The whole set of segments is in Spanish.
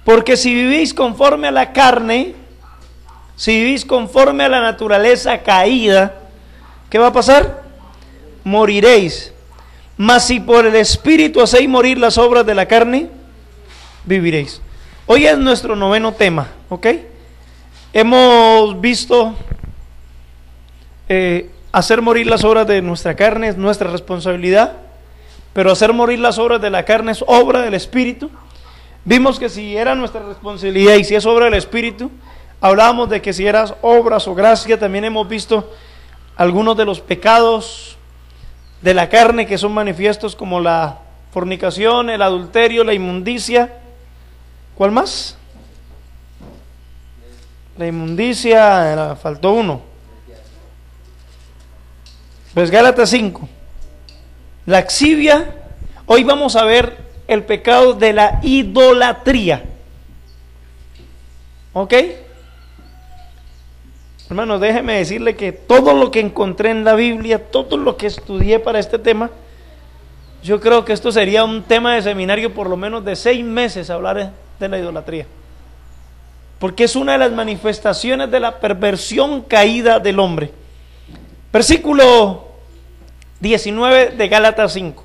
Porque si vivís conforme a la carne, si vivís conforme a la naturaleza caída, ¿qué va a pasar? Moriréis. Mas si por el Espíritu hacéis morir las obras de la carne, viviréis. Hoy es nuestro 9º tema, ¿ok? Hemos visto hacer morir las obras de nuestra carne es nuestra responsabilidad, pero hacer morir las obras de la carne es obra del Espíritu. Vimos que si era nuestra responsabilidad y si es obra del Espíritu, hablábamos de que si eras obras o gracia. También hemos visto algunos de los pecados de la carne que son manifiestos, como la fornicación, el adulterio, la inmundicia. ¿Cuál más? La inmundicia, faltó uno. Pues Gálatas 5. Laxivia. Hoy vamos a ver el pecado de la idolatría. ¿Ok? Hermanos, déjeme decirle que todo lo que encontré en la Biblia, todo lo que estudié para este tema, yo creo que esto sería un tema de seminario por lo menos de 6 meses, hablar de la idolatría. Porque es una de las manifestaciones de la perversión caída del hombre. Versículo 19 de Gálatas 5.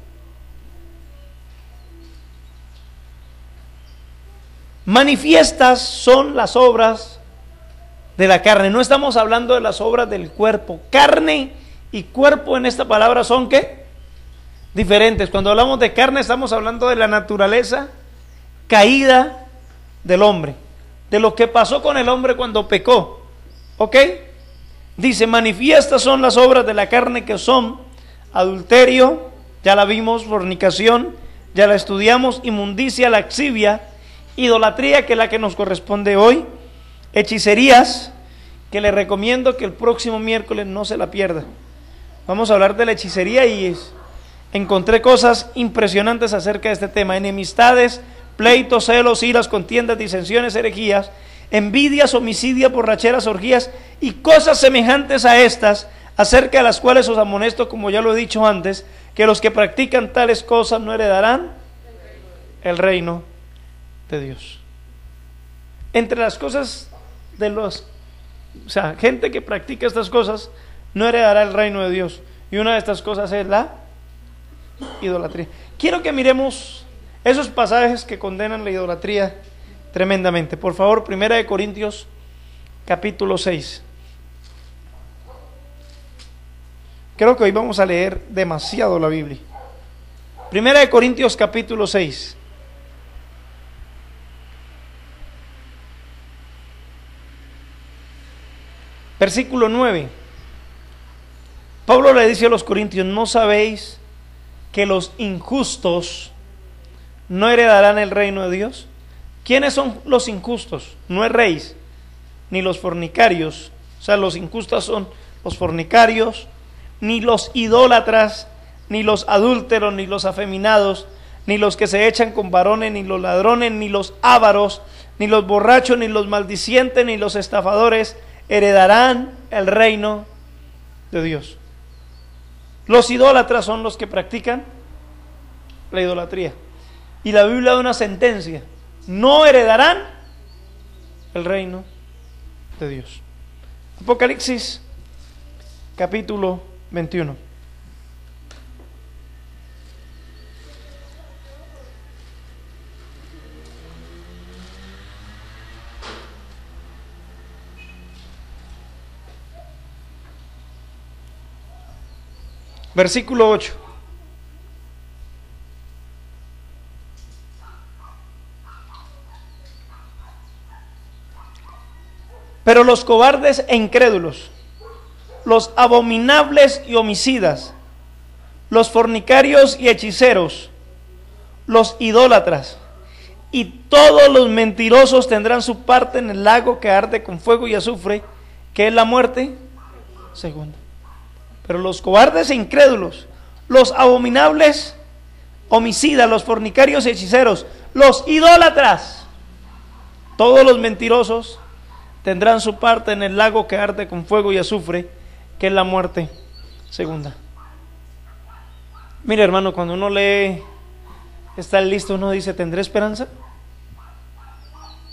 Manifiestas son las obras de la carne. No estamos hablando de las obras del cuerpo. Carne y cuerpo en esta palabra son ¿qué? Diferentes. Cuando hablamos de carne estamos hablando de la naturaleza caída del hombre, de lo que pasó con el hombre cuando pecó. ¿Ok? Dice, manifiestas son las obras de la carne, que son adulterio, ya la vimos, fornicación, ya la estudiamos, inmundicia, laxivia, idolatría, que es la que nos corresponde hoy, hechicerías, que le recomiendo que el próximo miércoles no se la pierda. Vamos a hablar de la hechicería y encontré cosas impresionantes acerca de este tema: enemistades, pleitos, celos, iras, contiendas, disensiones, herejías, envidias, homicidios, borracheras, orgías y cosas semejantes a estas, acerca de las cuales os amonesto, como ya lo he dicho antes, que los que practican tales cosas no heredarán el reino de Dios. Entre las cosas de gente que practica estas cosas no heredará el reino de Dios, y una de estas cosas es la idolatría. Quiero que miremos esos pasajes que condenan la idolatría tremendamente. Por favor, 1 Corintios capítulo 6. Creo que hoy vamos a leer demasiado la Biblia. 1 Corintios capítulo 6. Versículo 9. Pablo le dice a los corintios: ¿no sabéis que los injustos no heredarán el reino de Dios? ¿Quiénes son los injustos? No es rey, ni los fornicarios. O sea, los injustos son los fornicarios, ni los idólatras, ni los adúlteros, ni los afeminados, ni los que se echan con varones, ni los ladrones, ni los ávaros, ni los borrachos, ni los maldicientes, ni los estafadores heredarán el reino de Dios. Los idólatras son los que practican la idolatría, y la Biblia da una sentencia: no heredarán el reino de Dios. Apocalipsis capítulo 21. Versículo 8. Pero los cobardes e incrédulos, los abominables y homicidas, los fornicarios y hechiceros, los idólatras y todos los mentirosos tendrán su parte en el lago que arde con fuego y azufre, que es la muerte segunda. Pero los cobardes e incrédulos, los abominables, homicidas, los fornicarios y hechiceros, los idólatras, todos los mentirosos tendrán su parte en el lago que arde con fuego y azufre, que es la muerte segunda. Mire, hermano, cuando uno lee, está listo, uno dice: ¿tendré esperanza?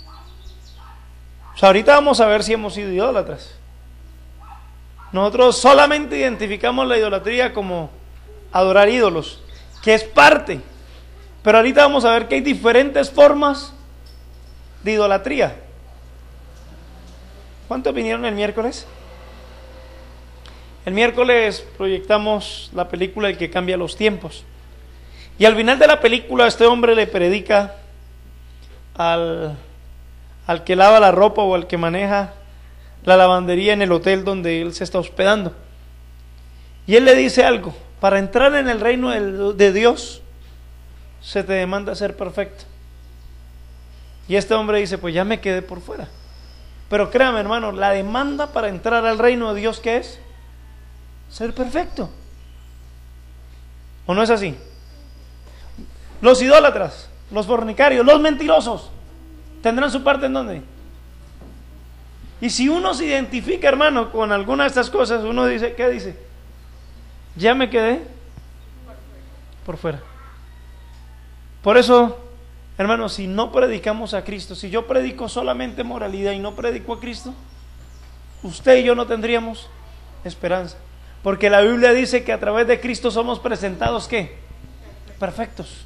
sea, ahorita vamos a ver si hemos sido idólatras. Nosotros solamente identificamos la idolatría como adorar ídolos, que es parte. Pero ahorita vamos a ver que hay diferentes formas de idolatría. ¿Cuántos vinieron el miércoles? El miércoles proyectamos la película El que cambia los tiempos. Y al final de la película este hombre le predica al que lava la ropa o al que maneja la lavandería en el hotel donde él se está hospedando. Y él le dice algo: para entrar en el reino de Dios se te demanda ser perfecto. Y este hombre dice: pues ya me quedé por fuera. Pero créame, hermano, la demanda para entrar al reino de Dios, ¿qué es? Ser perfecto. ¿O no es así? Los idólatras, los fornicarios, los mentirosos tendrán su parte ¿en dónde? Y si uno se identifica, hermano, con alguna de estas cosas, uno dice, ¿qué dice? Ya me quedé por fuera. Por eso, hermano, si no predicamos a Cristo, si yo predico solamente moralidad y no predico a Cristo, usted y yo no tendríamos esperanza. Porque la Biblia dice que a través de Cristo somos presentados, ¿qué? Perfectos.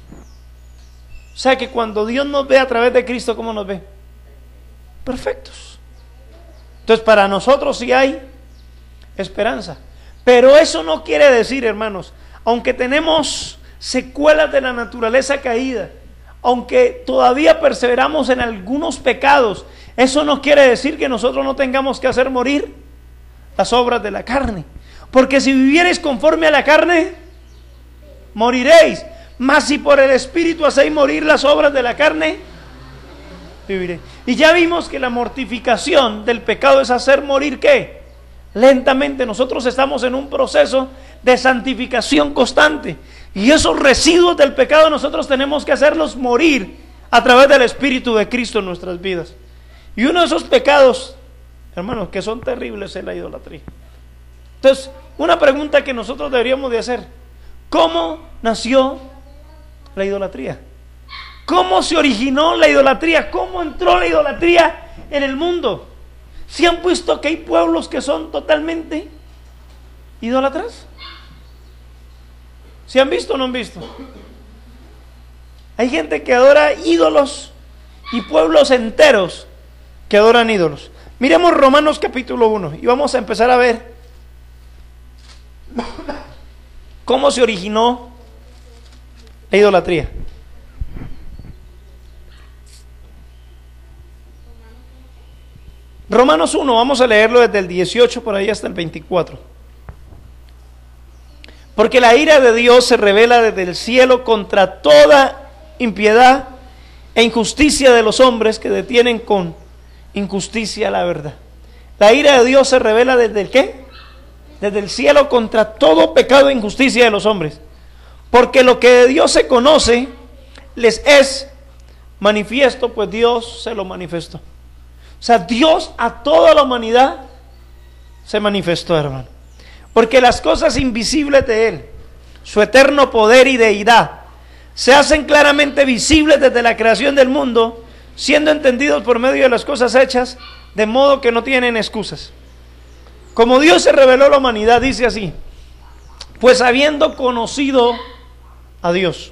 O sea que cuando Dios nos ve a través de Cristo, ¿cómo nos ve? Perfectos. Entonces para nosotros sí hay esperanza. Pero eso no quiere decir, hermanos, aunque tenemos secuelas de la naturaleza caída, aunque todavía perseveramos en algunos pecados, eso no quiere decir que nosotros no tengamos que hacer morir las obras de la carne. Porque si viviereis conforme a la carne, moriréis. Mas si por el Espíritu hacéis morir las obras de la carne, viviréis. Y ya vimos que la mortificación del pecado es hacer morir, ¿qué? Lentamente. Nosotros estamos en un proceso de santificación constante. Y esos residuos del pecado nosotros tenemos que hacerlos morir a través del Espíritu de Cristo en nuestras vidas. Y uno de esos pecados, hermanos, que son terribles, es la idolatría. Entonces, una pregunta que nosotros deberíamos de hacer: ¿cómo nació la idolatría? ¿Cómo se originó la idolatría? ¿Cómo entró la idolatría en el mundo? ¿Se han visto que hay pueblos que son totalmente idólatras? ¿Se han visto o no han visto? Hay gente que adora ídolos y pueblos enteros que adoran ídolos. Miremos Romanos capítulo 1 y vamos a empezar a ver cómo se originó la idolatría. Romanos 1, vamos a leerlo desde el 18 por ahí hasta el 24. Porque la ira de Dios se revela desde el cielo contra toda impiedad e injusticia de los hombres que detienen con injusticia la verdad. La ira de Dios se revela desde el ¿qué? Desde el cielo contra todo pecado e injusticia de los hombres. Porque lo que de Dios se conoce les es manifiesto, pues Dios se lo manifestó. O sea, Dios a toda la humanidad se manifestó, hermano. Porque las cosas invisibles de Él, su eterno poder y deidad, se hacen claramente visibles desde la creación del mundo, siendo entendidos por medio de las cosas hechas, de modo que no tienen excusas. Como Dios se reveló a la humanidad, dice así: pues habiendo conocido a Dios,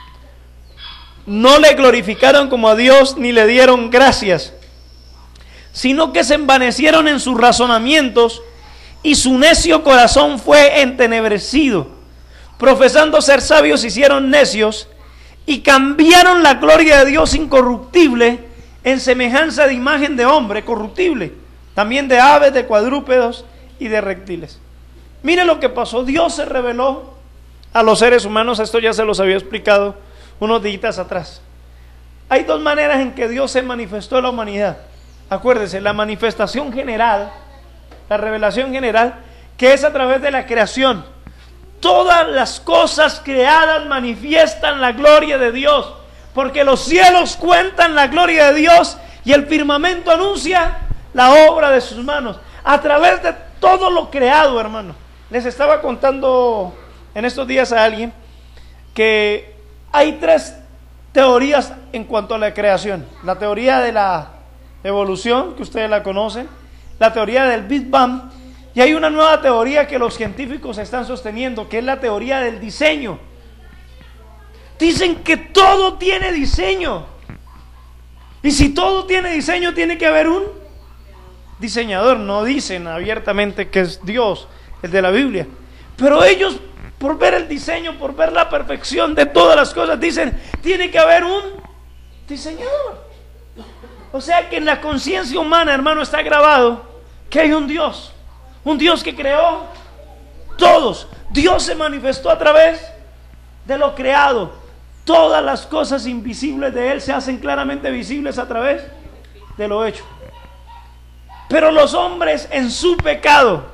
no le glorificaron como a Dios ni le dieron gracias, sino que se envanecieron en sus razonamientos y su necio corazón fue entenebrecido. Profesando ser sabios, se hicieron necios y cambiaron la gloria de Dios incorruptible en semejanza de imagen de hombre corruptible, también de aves, de cuadrúpedos y de reptiles. Mire lo que pasó. Dios se reveló a los seres humanos. Esto ya se los había explicado unos días atrás. Hay dos maneras en que Dios se manifestó a la humanidad. Acuérdese, la manifestación general, la revelación general, que es a través de la creación. Todas las cosas creadas manifiestan la gloria de Dios, porque los cielos cuentan la gloria de Dios y el firmamento anuncia la obra de sus manos. A través de todo lo creado, hermano. Les estaba contando en estos días a alguien que hay tres teorías en cuanto a la creación. La teoría de la evolución, que ustedes la conocen, la teoría del Big Bang, y hay una nueva teoría que los científicos están sosteniendo, que es la teoría del diseño. Dicen que todo tiene diseño, y si todo tiene diseño, tiene que haber un diseñador. No dicen abiertamente que es Dios, el de la Biblia, pero ellos, por ver el diseño, por ver la perfección de todas las cosas, dicen, tiene que haber un diseñador. O sea que en la conciencia humana, hermano, está grabado que hay un Dios que creó todos. Dios se manifestó a través de lo creado. Todas las cosas invisibles de Él se hacen claramente visibles a través de lo hecho. Pero los hombres en su pecado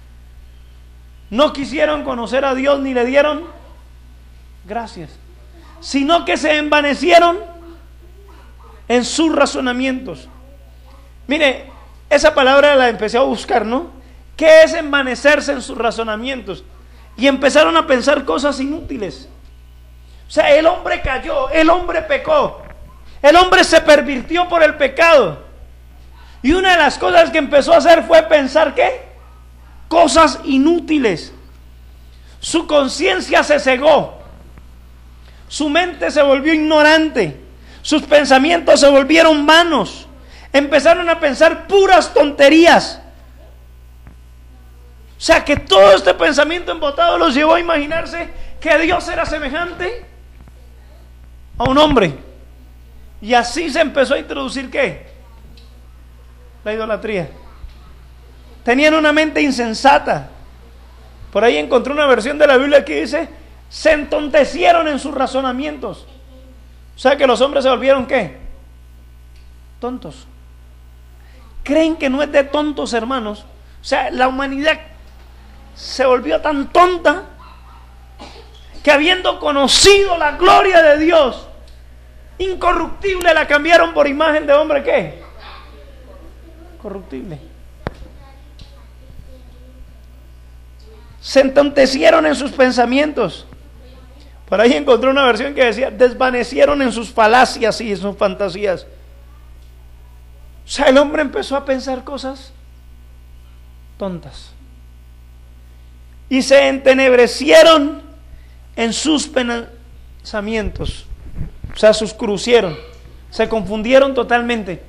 no quisieron conocer a Dios ni le dieron gracias, sino que se envanecieron en sus razonamientos. Mire, esa palabra la empecé a buscar, ¿no? ¿Qué es envanecerse en sus razonamientos? Y empezaron a pensar cosas inútiles. O sea, el hombre cayó, el hombre pecó, el hombre se pervirtió por el pecado. Y una de las cosas que empezó a hacer fue pensar, ¿qué? Cosas inútiles. Su conciencia se cegó, su mente se volvió ignorante, sus pensamientos se volvieron vanos, empezaron a pensar puras tonterías. O sea que todo este pensamiento embotado los llevó a imaginarse que Dios era semejante a un hombre. Y así se empezó a introducir, ¿qué? La idolatría. Tenían una mente insensata. Por ahí encontré una versión de la Biblia que dice, se entontecieron en sus razonamientos. O sea que los hombres se volvieron, ¿qué? Tontos. Creen que no es de tontos, hermanos. O sea, la humanidad se volvió tan tonta que habiendo conocido la gloria de Dios incorruptible, la cambiaron por imagen de hombre, ¿qué? Corruptible. Se entontecieron en sus pensamientos. Por ahí encontré una versión que decía, desvanecieron en sus falacias y en sus fantasías. O sea, el hombre empezó a pensar cosas tontas. Y se entenebrecieron en sus pensamientos. O sea, se oscurecieron, se confundieron totalmente.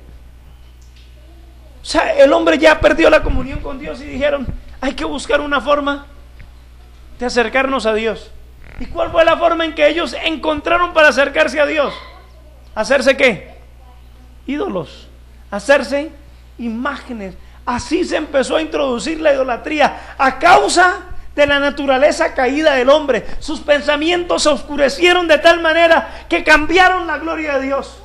O sea, el hombre ya perdió la comunión con Dios y dijeron, hay que buscar una forma de acercarnos a Dios. ¿Y cuál fue la forma en que ellos encontraron para acercarse a Dios? ¿Hacerse qué? Ídolos, hacerse imágenes. Así se empezó a introducir la idolatría a causa de la naturaleza caída del hombre. Sus pensamientos se oscurecieron de tal manera que cambiaron la gloria de Dios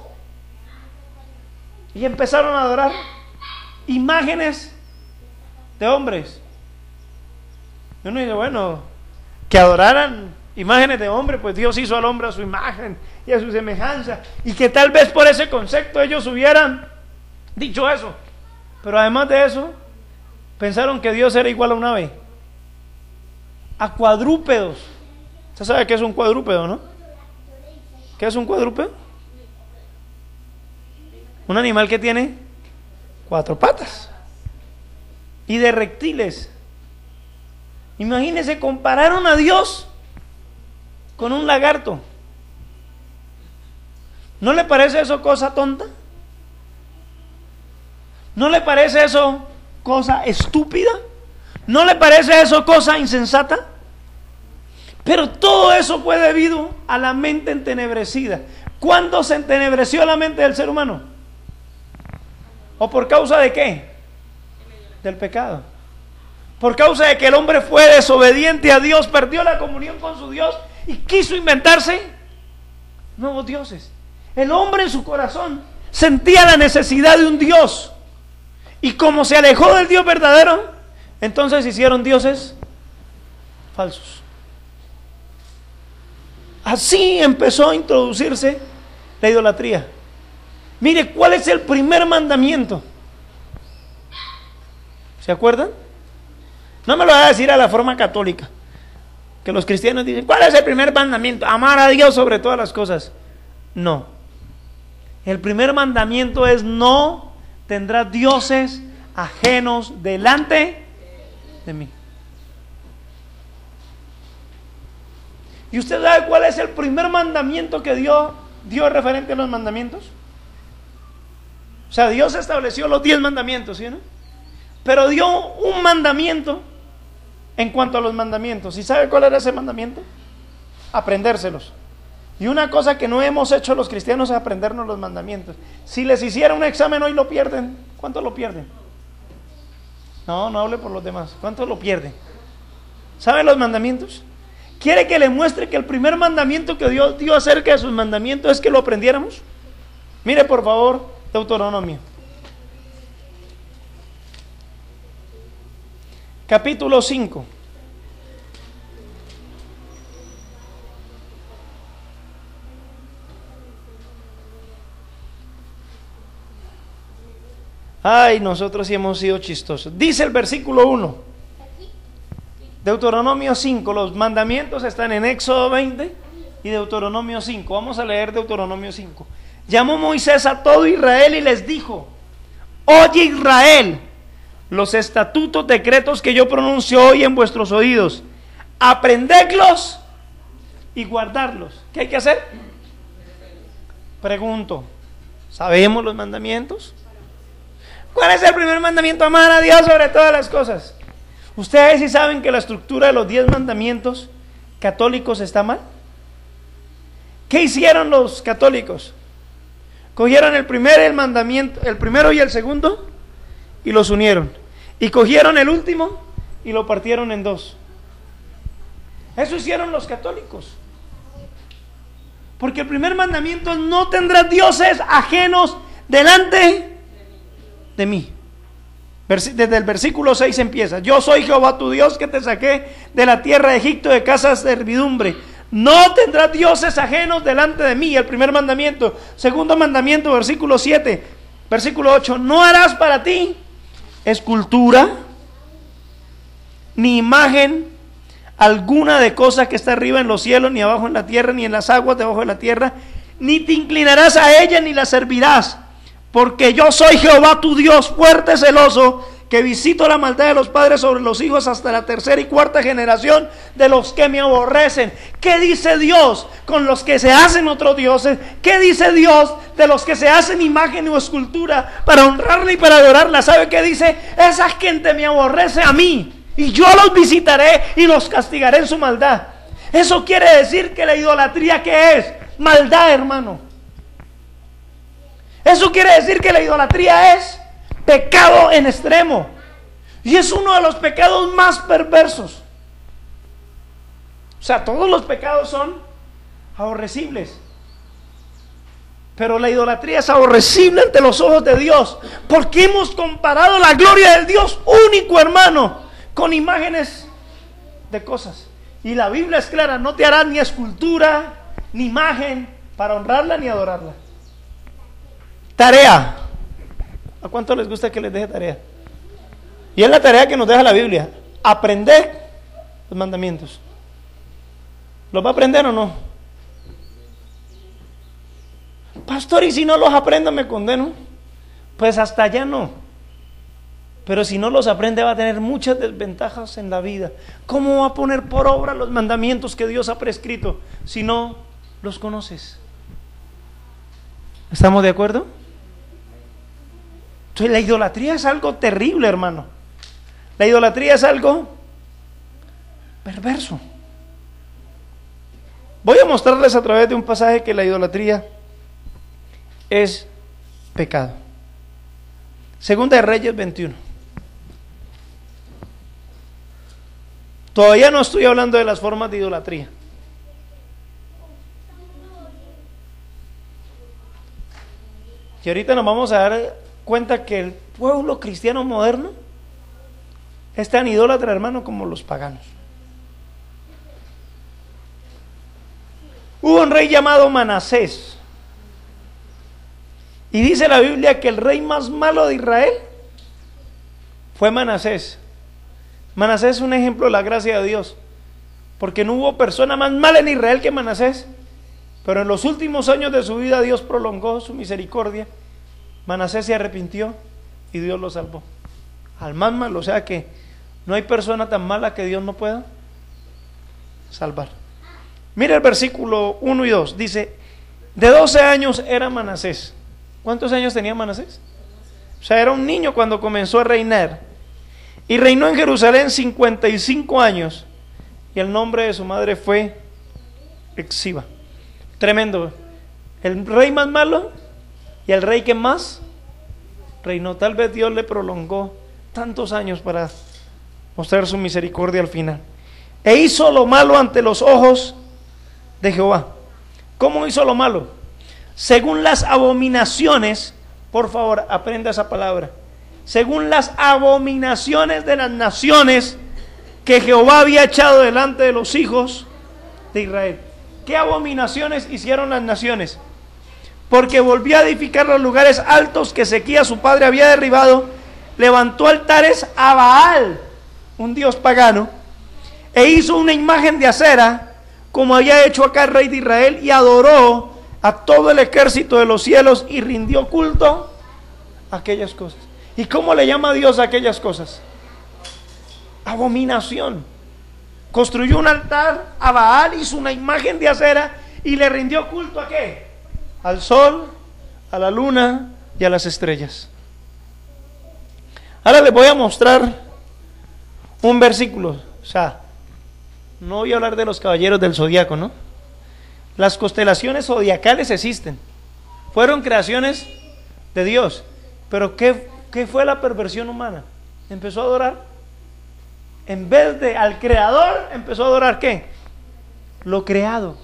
y empezaron a adorar imágenes de hombres. Y uno dice, bueno, que adoraran imágenes de hombre, pues Dios hizo al hombre a su imagen y a su semejanza, y que tal vez por ese concepto ellos hubieran dicho eso. Pero además de eso, pensaron que Dios era igual a un ave, a cuadrúpedos. Usted sabe qué es un cuadrúpedo, ¿no? ¿Qué es un cuadrúpedo? Un animal que tiene 4 patas y de reptiles. Imagínense, compararon a Dios con un lagarto. ¿No le parece eso cosa tonta? ¿No le parece eso cosa estúpida? ¿No le parece eso cosa insensata? Pero todo eso fue debido a la mente entenebrecida. ¿Cuándo se entenebreció la mente del ser humano? ¿O por causa de qué? Del pecado. Por causa de que el hombre fue desobediente a Dios, perdió la comunión con su Dios y quiso inventarse nuevos dioses. El hombre en su corazón sentía la necesidad de un Dios, y como se alejó del Dios verdadero, entonces hicieron dioses falsos. Así empezó a introducirse la idolatría. Mire, ¿cuál es el primer mandamiento? ¿Se acuerdan? No me lo voy a decir a la forma católica, que los cristianos dicen, ¿cuál es el primer mandamiento? Amar a Dios sobre todas las cosas. No. El primer mandamiento es no tendrás dioses ajenos delante de mí. ¿Y usted sabe cuál es el primer mandamiento que dio referente a los mandamientos? O sea, Dios estableció los 10 mandamientos, ¿sí o no? Pero dio un mandamiento en cuanto a los mandamientos. ¿Y sabe cuál era ese mandamiento? Aprendérselos. Y una cosa que no hemos hecho los cristianos es aprendernos los mandamientos. Si les hiciera un examen hoy lo pierden. ¿Cuántos lo pierden? No hable por los demás. ¿Cuántos lo pierden? ¿Saben los mandamientos? ¿Quiere que le muestre que el primer mandamiento que Dios dio acerca de sus mandamientos es que lo aprendiéramos? Mire por favor Deuteronomio. Capítulo 5. Ay, nosotros sí hemos sido chistosos. Dice el versículo 1. Deuteronomio 5. Los mandamientos están en Éxodo 20 y Deuteronomio 5. Vamos a leer Deuteronomio 5. Llamó Moisés a todo Israel y les dijo: oye Israel, los estatutos, decretos que yo pronuncio hoy en vuestros oídos, aprendedlos y guardarlos. ¿Qué hay que hacer? Pregunto, ¿sabemos los mandamientos? ¿Cuál es el primer mandamiento? Amar a Dios sobre todas las cosas. ¿Ustedes sí saben que la estructura de los 10 mandamientos católicos está mal? ¿Qué hicieron los católicos? Cogieron el primero y el segundo, y los unieron. Y cogieron el último y lo partieron en dos. Eso hicieron los católicos. Porque el primer mandamiento es: no tendrás dioses ajenos delante de mí. Desde el versículo 6 empieza: yo soy Jehová tu Dios que te saqué de la tierra de Egipto, de casa de servidumbre. No tendrás dioses ajenos delante de mí. El primer mandamiento. Segundo mandamiento, versículo 7. Versículo 8: no harás para ti escultura ni imagen alguna de cosa que está arriba en los cielos, ni abajo en la tierra, ni en las aguas debajo de la tierra, ni te inclinarás a ella ni la servirás, porque yo soy Jehová tu Dios, fuerte, celoso, que visito la maldad de los padres sobre los hijos hasta la tercera y cuarta generación de los que me aborrecen. ¿Qué dice Dios con los que se hacen otros dioses? ¿Qué dice Dios de los que se hacen imagen o escultura para honrarla y para adorarla? ¿Sabe qué dice? Esa gente me aborrece a mí, y yo los visitaré y los castigaré en su maldad. Eso quiere decir que la idolatría, ¿qué es? Maldad, hermano. Eso quiere decir que la idolatría es pecado en extremo, y es uno de los pecados más perversos. O sea, todos los pecados son aborrecibles, pero la idolatría es aborrecible ante los ojos de Dios, porque hemos comparado la gloria del Dios único, hermano, con imágenes de cosas. Y la Biblia es clara: no te harás ni escultura ni imagen para honrarla ni adorarla. Tarea. ¿A cuánto les gusta que les deje tarea? Y es la tarea que nos deja la Biblia: aprender los mandamientos. ¿Los va a aprender o no? Pastor, ¿y si no los aprendo me condeno? Pues hasta allá no. Pero si no los aprende va a tener muchas desventajas en la vida. ¿Cómo va a poner por obra los mandamientos que Dios ha prescrito si no los conoces? ¿Estamos de acuerdo? Entonces la idolatría es algo terrible, hermano. La idolatría es algo perverso. Voy a mostrarles a través de un pasaje que la idolatría es pecado. Segunda de Reyes 21. Todavía no estoy hablando de las formas de idolatría. Y ahorita nos vamos a dar cuenta que el pueblo cristiano moderno es tan idólatra, hermano, como los paganos. Hubo un rey llamado Manasés, y dice la Biblia que el rey más malo de Israel fue Manasés. Manasés es un ejemplo de la gracia de Dios, porque no hubo persona más mala en Israel que Manasés, pero en los últimos años de su vida Dios prolongó su misericordia. Manasés se arrepintió y Dios lo salvó. Al más malo, o sea que no hay persona tan mala que Dios no pueda salvar. Mira el versículo 1 y 2, dice, de 12 años era Manasés. ¿Cuántos años tenía Manasés? O sea, era un niño cuando comenzó a reinar. Y reinó en Jerusalén 55 años. Y el nombre de su madre fue Exiba. Tremendo. El rey más malo y el rey que más reinó. Tal vez Dios le prolongó tantos años para mostrar su misericordia al final. E hizo lo malo ante los ojos de Jehová. ¿Cómo hizo lo malo? Según las abominaciones, por favor, aprenda esa palabra. Según las abominaciones de las naciones que Jehová había echado delante de los hijos de Israel. ¿Qué abominaciones hicieron las naciones? Porque volvió a edificar los lugares altos que Ezequías su padre había derribado, levantó altares a Baal, un dios pagano, e hizo una imagen de acera, como había hecho acá el rey de Israel, y adoró a todo el ejército de los cielos y rindió culto a aquellas cosas. ¿Y cómo le llama Dios a aquellas cosas? Abominación. Construyó un altar a Baal, hizo una imagen de acera y le rindió culto ¿a qué? Al sol, a la luna y a las estrellas. Ahora les voy a mostrar un versículo. O sea, no voy a hablar de los caballeros del zodiaco, ¿no? Las constelaciones zodiacales existen. Fueron creaciones de Dios. Pero ¿qué fue la perversión humana? Empezó a adorar. En vez de al creador, empezó a adorar ¿qué? Lo creado.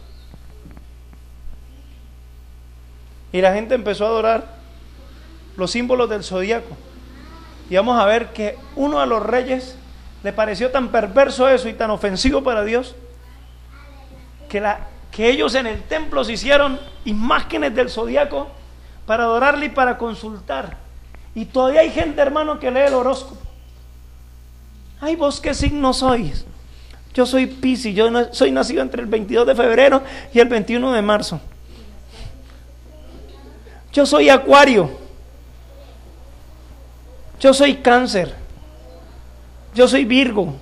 Y la gente empezó a adorar los símbolos del zodiaco. Y vamos a ver que uno de los reyes le pareció tan perverso eso y tan ofensivo para Dios que ellos en el templo se hicieron imágenes del zodiaco para adorarle y para consultar. Y todavía hay gente, hermano, que lee el horóscopo. Ay, ¿vos qué signo sois? Yo soy Piscis, soy nacido entre el 22 de febrero y el 21 de marzo. Yo soy Acuario. Yo soy Cáncer. Yo soy Virgo.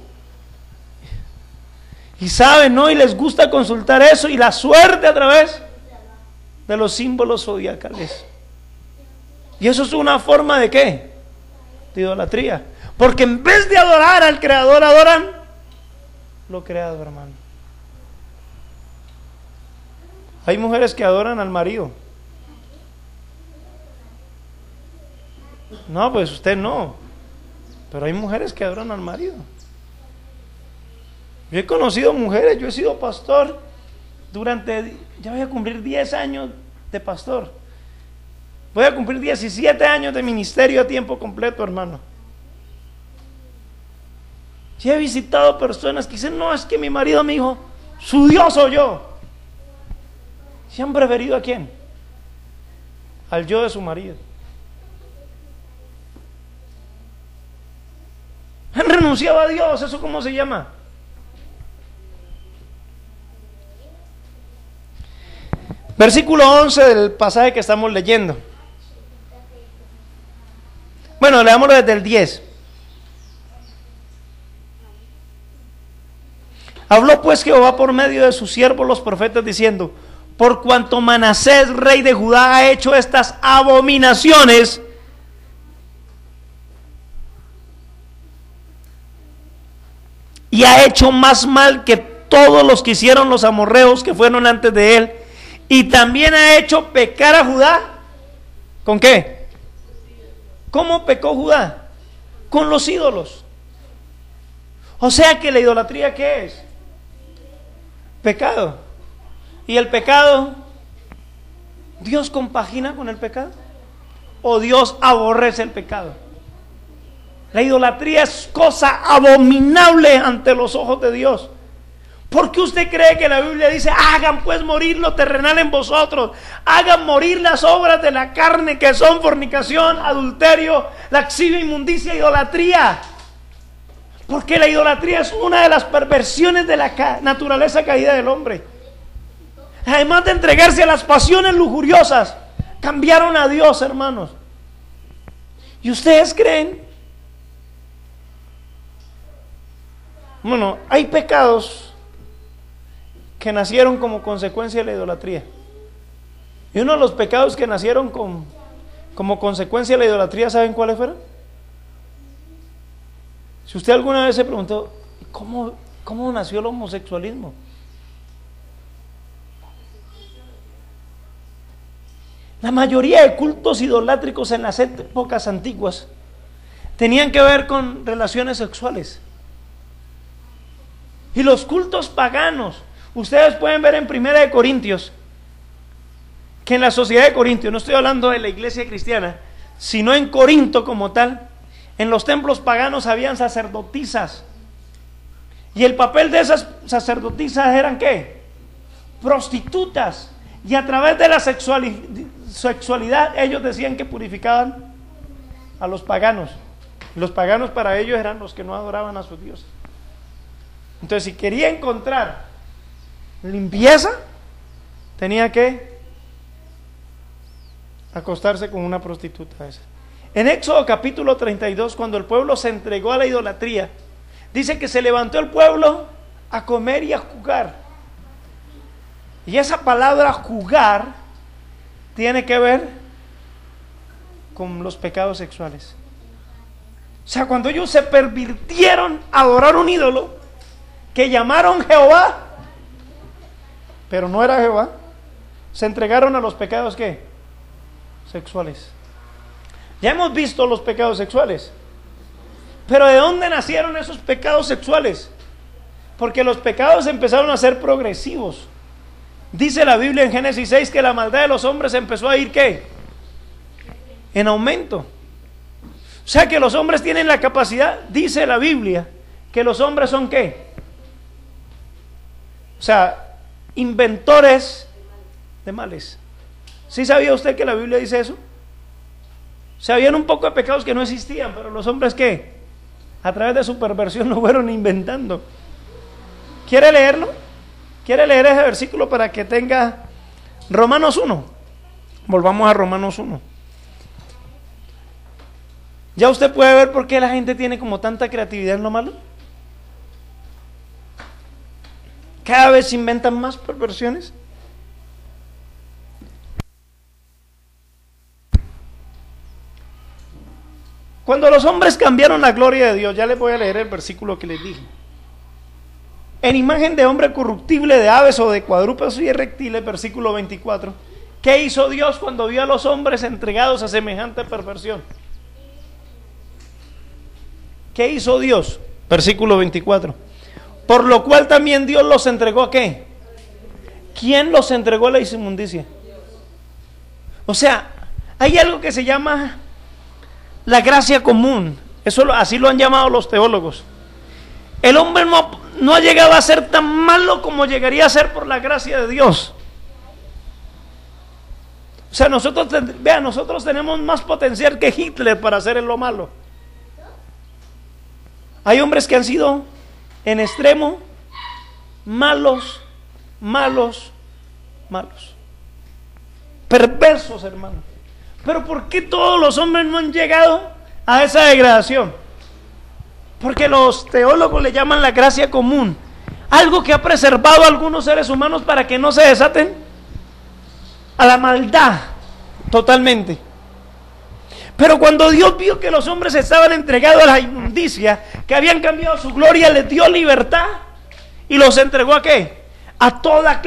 Y saben, ¿no? Y les gusta consultar eso y la suerte a través de los símbolos zodiacales. Y eso es una forma de ¿qué? De idolatría. Porque en vez de adorar al creador, adoran lo creado, hermano. Hay mujeres que adoran al marido. No, pues usted no. Pero hay mujeres que adoran al marido. Yo he conocido mujeres, yo he sido pastor ya voy a cumplir 10 años de pastor. Voy a cumplir 17 años de ministerio a tiempo completo, hermano. Yo he visitado personas que dicen, no, es que mi marido me dijo, su Dios soy yo. ¿Se han preferido a quién? Al yo de su marido. Han renunciado a Dios, ¿eso cómo se llama? Versículo 11 del pasaje que estamos leyendo. Bueno, leámoslo desde el 10. Habló pues Jehová por medio de sus siervos los profetas diciendo, por cuanto Manasés, rey de Judá, ha hecho estas abominaciones, y ha hecho más mal que todos los que hicieron los amorreos que fueron antes de él, y también ha hecho pecar a Judá. ¿Con qué? ¿Cómo pecó Judá? Con los ídolos. O sea que la idolatría, ¿qué es? Pecado. ¿Y el pecado? ¿Dios compagina con el pecado? ¿O Dios aborrece el pecado? La idolatría es cosa abominable ante los ojos de Dios. ¿Por qué usted cree que la Biblia dice, hagan pues morir lo terrenal en vosotros, hagan morir las obras de la carne que son fornicación, adulterio, laxivia, inmundicia, idolatría? Porque la idolatría es una de las perversiones de la naturaleza caída del hombre. Además de entregarse a las pasiones lujuriosas, cambiaron a Dios, hermanos. ¿Y ustedes creen? Bueno, hay pecados que nacieron como consecuencia de la idolatría. Y uno de los pecados que nacieron como consecuencia de la idolatría, ¿saben cuáles fueron? Si usted alguna vez se preguntó, ¿cómo nació el homosexualismo? La mayoría de cultos idolátricos en las épocas antiguas tenían que ver con relaciones sexuales. Y los cultos paganos, ustedes pueden ver en 1 Corintios, que en la sociedad de Corintios, no estoy hablando de la iglesia cristiana, sino en Corinto como tal, en los templos paganos habían sacerdotisas. Y el papel de esas sacerdotisas eran ¿qué? Prostitutas. Y a través de la sexualidad ellos decían que purificaban a los paganos. Los paganos para ellos eran los que no adoraban a sus dioses. Entonces, si quería encontrar limpieza, tenía que acostarse con una prostituta esa. En Éxodo capítulo 32, cuando el pueblo se entregó a la idolatría, dice que se levantó el pueblo a comer y a jugar. Y esa palabra jugar tiene que ver con los pecados sexuales. O sea, cuando ellos se pervirtieron a adorar un ídolo que llamaron Jehová, pero no era Jehová, se entregaron a los pecados ¿qué? Sexuales. Ya hemos visto los pecados sexuales, pero ¿de dónde nacieron esos pecados sexuales? Porque los pecados empezaron a ser progresivos. Dice la Biblia en Génesis 6 que la maldad de los hombres empezó a ir ¿qué? En aumento. O sea que los hombres tienen la capacidad, dice la Biblia, que los hombres son ¿qué? O sea, inventores de males. ¿Sí sabía usted que la Biblia dice eso? O sea, habían un poco de pecados que no existían, pero los hombres ¿qué? A través de su perversión lo fueron inventando. ¿Quiere leerlo? ¿Quiere leer ese versículo para que tenga Romanos 1? Volvamos a Romanos 1. Ya usted puede ver por qué la gente tiene como tanta creatividad en lo malo. Cada vez se inventan más perversiones. Cuando los hombres cambiaron la gloria de Dios, ya les voy a leer el versículo que les dije. En imagen de hombre corruptible, de aves o de cuadrúpedos y de reptiles, versículo 24. ¿Qué hizo Dios cuando vio a los hombres entregados a semejante perversión? ¿Qué hizo Dios? Versículo 24. Por lo cual también Dios los entregó ¿a qué? ¿Quién los entregó a la inmundicia? O sea, hay algo que se llama la gracia común. Eso así lo han llamado los teólogos. El hombre no ha llegado a ser tan malo como llegaría a ser por la gracia de Dios. O sea, nosotros tenemos más potencial que Hitler para hacer lo malo. Hay hombres que han sido en extremo malos, perversos, hermano. Pero ¿por qué todos los hombres no han llegado a esa degradación? Porque los teólogos le llaman la gracia común, algo que ha preservado a algunos seres humanos para que no se desaten a la maldad totalmente. Pero cuando Dios vio que los hombres estaban entregados a la inmundicia, que habían cambiado su gloria, les dio libertad y los entregó ¿a qué? A toda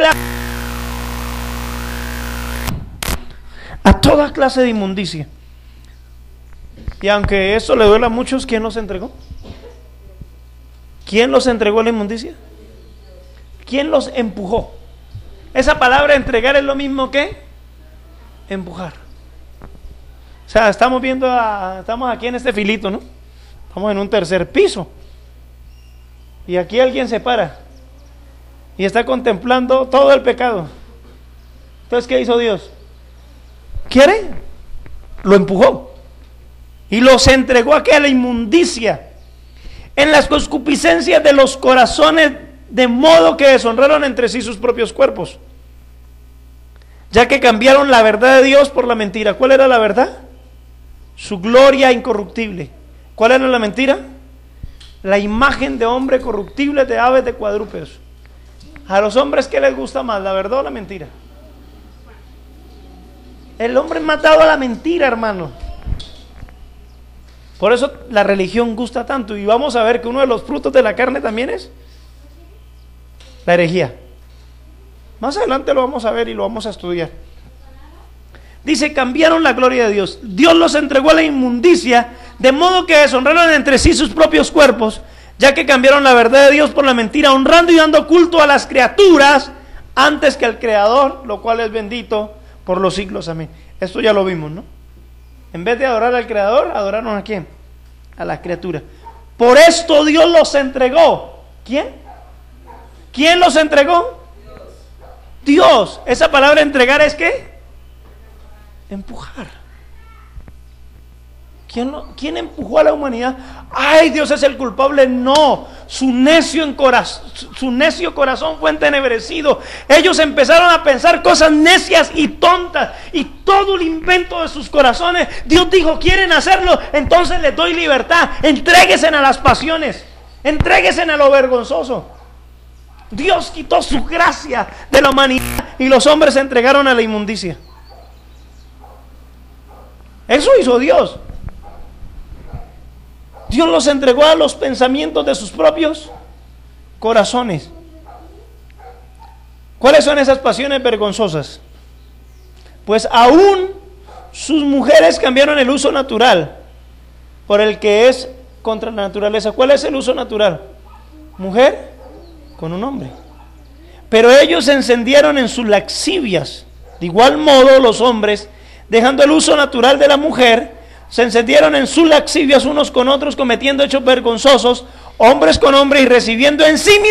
clase de inmundicia. Y aunque eso le duele a muchos, ¿quién los entregó? ¿Quién los entregó a la inmundicia? ¿Quién los empujó? Esa palabra entregar es lo mismo que empujar. O sea, estamos aquí en este filito, ¿no? Estamos en un tercer piso. Y aquí alguien se para y está contemplando todo el pecado. Entonces, ¿qué hizo Dios? ¿Quiere? Lo empujó y los entregó a la inmundicia, en las concupiscencias de los corazones, de modo que deshonraron entre sí sus propios cuerpos, ya que cambiaron la verdad de Dios por la mentira. ¿Cuál era la verdad? su gloria incorruptible. ¿Cuál era la mentira? La imagen de hombre corruptible, de aves, de cuadrúpedos. A los hombres, ¿qué les gusta más, la verdad o la mentira? El hombre es matado a la mentira, hermano. Por eso la religión gusta tanto. Y vamos a ver que uno de los frutos de la carne también es la herejía. Más adelante lo vamos a ver y lo vamos a estudiar. Dice, cambiaron la gloria de Dios. Dios los entregó a la inmundicia, de modo que deshonraron entre sí sus propios cuerpos, ya que cambiaron la verdad de Dios por la mentira, honrando y dando culto a las criaturas antes que al Creador, lo cual es bendito por los siglos. Amén. Esto ya lo vimos, ¿no? En vez de adorar al Creador, adoraron ¿a quién? A la criatura. Por esto Dios los entregó. ¿Quién? ¿Quién los entregó? Dios. Esa palabra entregar es ¿qué? Empujar. ¿Quién empujó a la humanidad? ¡Ay, Dios es el culpable! No, su necio corazón fue entenebrecido. Ellos empezaron a pensar cosas necias y tontas, y todo el invento de sus corazones. Dios dijo, ¿quieren hacerlo? Entonces les doy libertad. Entréguense a las pasiones, entréguense a lo vergonzoso. Dios quitó su gracia de la humanidad y los hombres se entregaron a la inmundicia. Eso hizo Dios. Dios los entregó a los pensamientos de sus propios corazones. ¿Cuáles son esas pasiones vergonzosas? Pues aún sus mujeres cambiaron el uso natural por el que es contra la naturaleza. ¿Cuál es el uso natural? Mujer con un hombre. Pero ellos se encendieron en sus lascivias. De igual modo los hombres, dejando el uso natural de la mujer, se encendieron en sus lascivias unos con otros, cometiendo hechos vergonzosos, hombres con hombres, y recibiendo en sí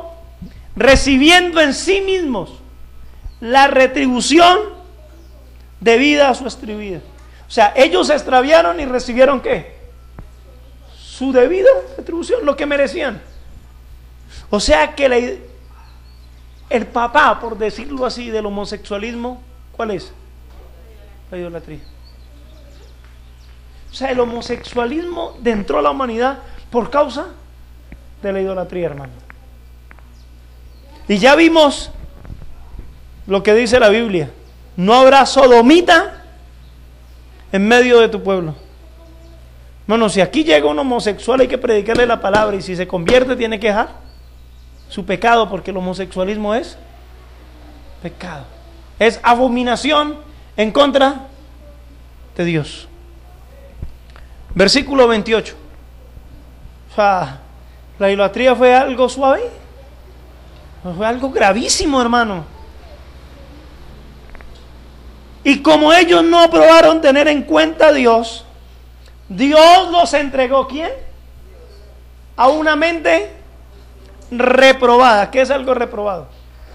mismos la retribución debida a su extravío. O sea, ellos se extraviaron y recibieron ¿qué? Su debida retribución, lo que merecían. O sea que el papá, por decirlo así, del homosexualismo, ¿cuál es? La idolatría. O sea, el homosexualismo entró a la humanidad por causa de la idolatría, hermano. Y ya vimos lo que dice la Biblia: no habrá sodomita en medio de tu pueblo. Bueno, si aquí llega un homosexual, hay que predicarle la palabra, y si se convierte tiene que dejar su pecado, porque el homosexualismo es pecado, es abominación en contra de Dios. Versículo 28. O sea, la idolatría fue algo suave, fue algo gravísimo, hermano. Y como ellos no aprobaron tener en cuenta a Dios, Dios los entregó, ¿quién? A una mente reprobada. ¿Qué es algo reprobado?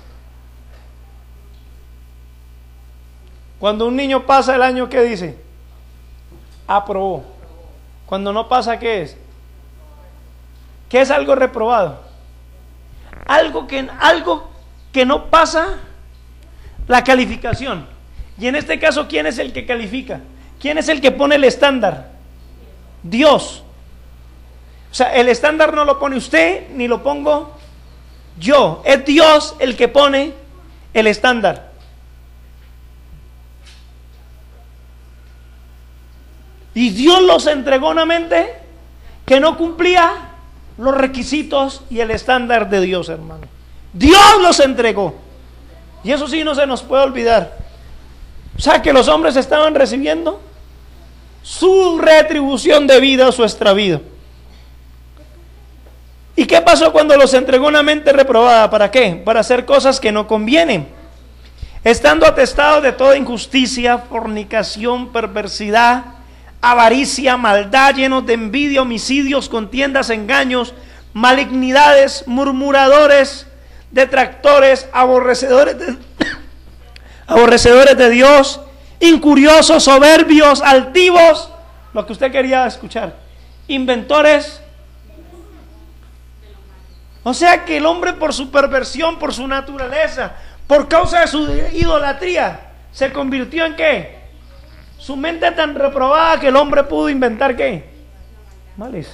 Cuando un niño pasa el año, ¿qué dice? Aprobó. Cuando no pasa, ¿qué es? ¿Qué es algo reprobado? Algo que no pasa la calificación. Y en este caso, ¿quién es el que califica? ¿Quién es el que pone el estándar? Dios. O sea, el estándar no lo pone usted, ni lo pongo yo. Es Dios el que pone el estándar. Y Dios los entregó una mente que no cumplía los requisitos y el estándar de Dios, hermano. Dios los entregó. Y eso sí no se nos puede olvidar. O sea que los hombres estaban recibiendo su retribución debida a su extravío. ¿Y qué pasó cuando los entregó una mente reprobada? ¿Para qué? Para hacer cosas que no convienen, estando atestados de toda injusticia, fornicación, perversidad, avaricia, maldad, llenos de envidia, homicidios, contiendas, engaños, malignidades, murmuradores, detractores, aborrecedores de Dios, incuriosos, soberbios, altivos, lo que usted quería escuchar, inventores. O sea que el hombre, por su perversión, por su naturaleza, por causa de su idolatría, se convirtió en ¿qué? Su mente tan reprobada que el hombre pudo inventar ¿qué? Males.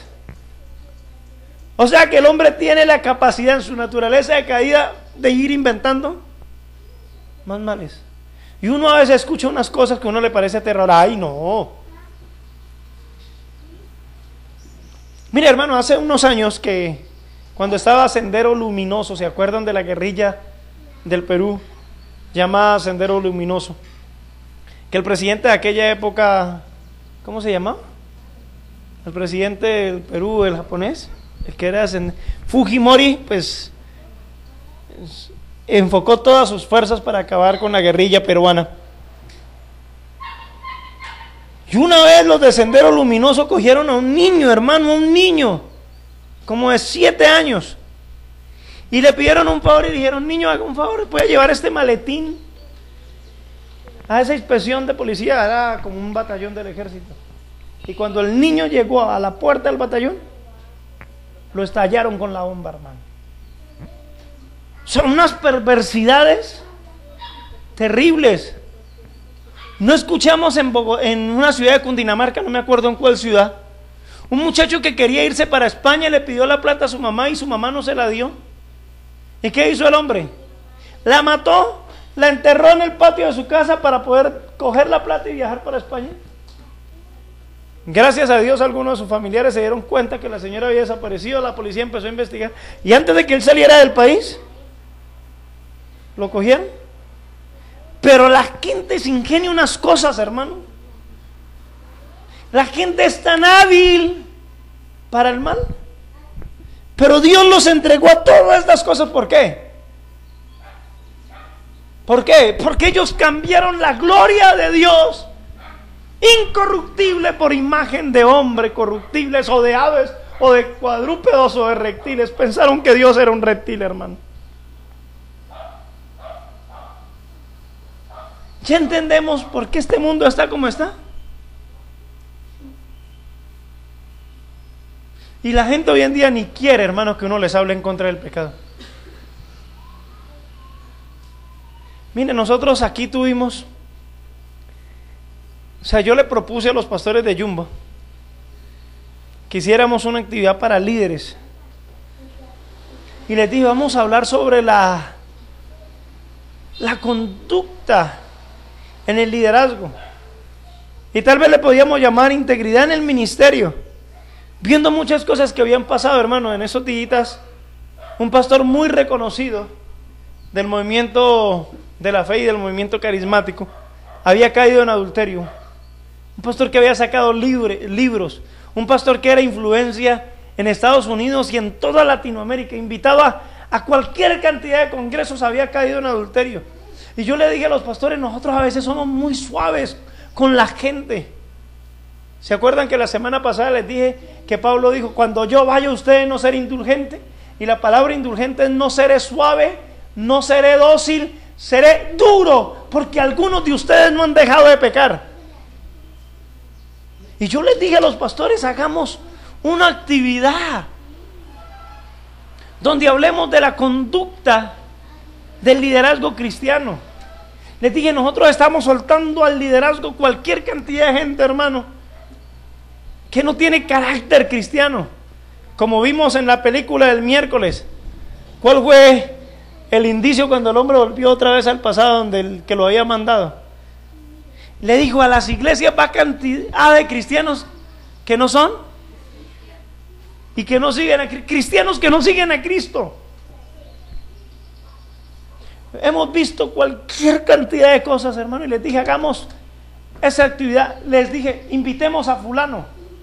O sea que el hombre tiene la capacidad en su naturaleza de caída de ir inventando más males. Y uno a veces escucha unas cosas que a uno le parece terror. Ay, no. Mire, hermano, hace unos años que cuando estaba Sendero Luminoso, ¿se acuerdan de la guerrilla del Perú llamada Sendero Luminoso? Que el presidente de aquella época, ¿cómo se llamaba? El presidente del Perú, el japonés, el que era Fujimori, pues enfocó todas sus fuerzas para acabar con la guerrilla peruana. Y una vez los de Sendero Luminoso cogieron a un niño, hermano, a un niño, como de 7 años, y le pidieron un favor y dijeron: niño, haga un favor, ¿puede llevar este maletín a esa inspección de policía? Era como un batallón del ejército. Y cuando el niño llegó a la puerta del batallón, lo estallaron con la bomba, hermano. Son unas perversidades terribles. No escuchamos en una ciudad de Cundinamarca, no me acuerdo en cuál ciudad, un muchacho que quería irse para España, le pidió la plata a su mamá y su mamá no se la dio. ¿Y qué hizo el hombre? La mató, la enterró en el patio de su casa para poder coger la plata y viajar para España. Gracias a Dios, algunos de sus familiares se dieron cuenta que la señora había desaparecido, la policía empezó a investigar, y antes de que él saliera del país, lo cogieron. Pero la gente se ingenia unas cosas, hermano. La gente es tan hábil para el mal. Pero Dios los entregó a todas estas cosas. ¿Por qué? ¿Por qué? Porque ellos cambiaron la gloria de Dios incorruptible por imagen de hombre, corruptibles, o de aves, o de cuadrúpedos, o de reptiles. Pensaron que Dios era un reptil, hermano. ¿Ya entendemos por qué este mundo está como está? Y la gente hoy en día ni quiere, hermanos, que uno les hable en contra del pecado. Mire, nosotros aquí tuvimos, yo le propuse a los pastores de Jumbo que hiciéramos una actividad para líderes. Y les dije, vamos a hablar sobre la conducta en el liderazgo. Y tal vez le podíamos llamar integridad en el ministerio. Viendo muchas cosas que habían pasado, hermano, en esos días, un pastor muy reconocido del movimiento de la fe y del movimiento carismático había caído en adulterio. Un pastor que había sacado libros, un pastor que era influencia en Estados Unidos y en toda Latinoamérica, invitado a cualquier cantidad de congresos, había caído en adulterio. Y yo le dije a los pastores, nosotros a veces somos muy suaves con la gente. ¿Se acuerdan que la semana pasada les dije que Pablo dijo: cuando yo vaya, ustedes no seré indulgente? Y la palabra indulgente es: no seré suave, no seré dócil, seré duro, porque algunos de ustedes no han dejado de pecar. Y yo les dije a los pastores, hagamos una actividad donde hablemos de la conducta del liderazgo cristiano. Les dije, nosotros estamos soltando al liderazgo cualquier cantidad de gente, hermano, que no tiene carácter cristiano, como vimos en la película del miércoles. ¿Cuál fue el indicio cuando el hombre volvió otra vez al pasado donde el que lo había mandado? Le dijo: a las iglesias va cantidad de cristianos que no son y que no siguen a cristianos que no siguen a Cristo. Hemos visto cualquier cantidad de cosas, hermano, y les dije, hagamos esa actividad. Les dije, invitemos a fulano.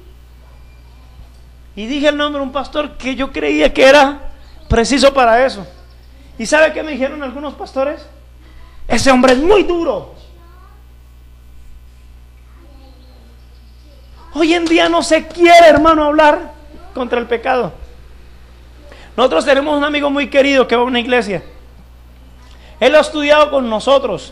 Y dije el nombre de un pastor que yo creía que era preciso para eso. ¿Y sabe qué me dijeron algunos pastores? Ese hombre es muy duro. Hoy en día no se quiere, hermano, hablar contra el pecado. Nosotros tenemos un amigo muy querido que va a una iglesia. Él ha estudiado con nosotros.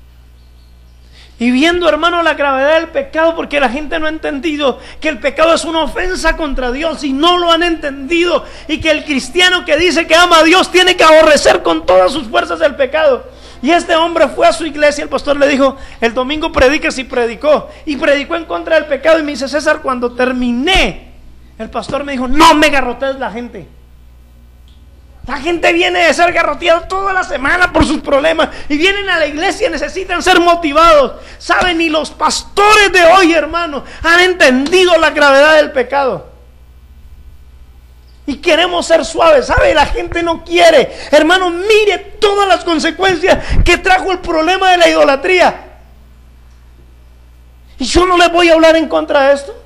Y viendo, hermano, la gravedad del pecado, porque la gente no ha entendido que el pecado es una ofensa contra Dios, y no lo han entendido, y que el cristiano que dice que ama a Dios tiene que aborrecer con todas sus fuerzas el pecado. Y este hombre fue a su iglesia, el pastor le dijo, el domingo prediques, y predicó en contra del pecado. Y me dice, César, cuando terminé, el pastor me dijo, no me garrotees la gente. La gente viene de ser garroteada toda la semana por sus problemas y vienen a la iglesia y necesitan ser motivados. ¿Saben? Ni los pastores de hoy, hermano, han entendido la gravedad del pecado. Y queremos ser suaves, ¿sabe? La gente no quiere. Hermano, mire todas las consecuencias que trajo el problema de la idolatría. Y yo no les voy a hablar en contra de esto.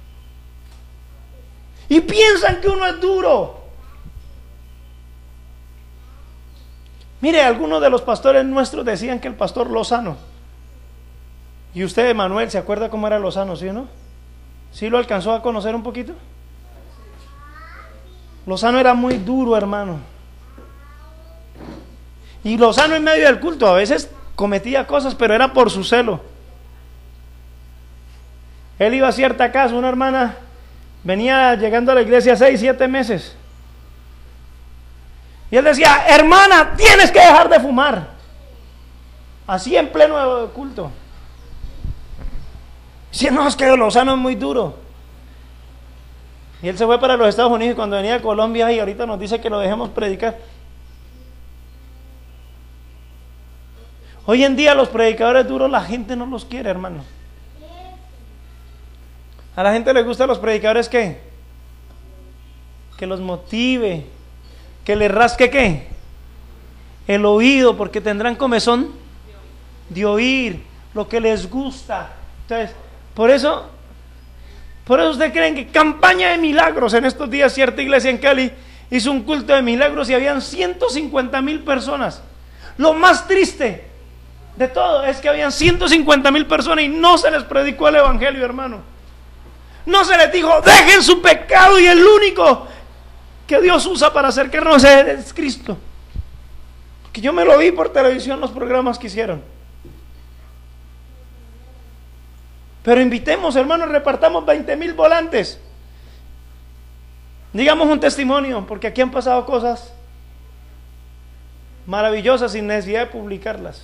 Y piensan que uno es duro. Mire, algunos de los pastores nuestros decían que el pastor Lozano, y usted, Manuel, ¿se acuerda cómo era Lozano, sí o no? ¿Sí lo alcanzó a conocer un poquito? Lozano era muy duro, hermano. Y Lozano en medio del culto a veces cometía cosas, pero era por su celo. Él iba a cierta casa, una hermana venía llegando a la iglesia 6, 7 meses. Y él decía, hermana, tienes que dejar de fumar. Así en pleno culto. Dice, no, es que Lozano es muy duro. Y él se fue para los Estados Unidos, y cuando venía a Colombia, y ahorita nos dice que lo dejemos predicar. Hoy en día los predicadores duros, la gente no los quiere, hermano. A la gente le gustan los predicadores que los motive, que le rasque ¿qué? El oído, porque tendrán comezón de oír lo que les gusta. Entonces, por eso ustedes creen que campaña de milagros. En estos días cierta iglesia en Cali hizo un culto de milagros y habían 150,000 personas. Lo más triste de todo es que habían 150,000 personas y no se les predicó el evangelio, hermano. No se les dijo, dejen su pecado, y el único que Dios usa para acercarnos a Él es Cristo. Porque yo me lo vi por televisión, los programas que hicieron. Pero invitemos, hermanos, repartamos 20,000 volantes. Digamos un testimonio, porque aquí han pasado cosas maravillosas sin necesidad de publicarlas.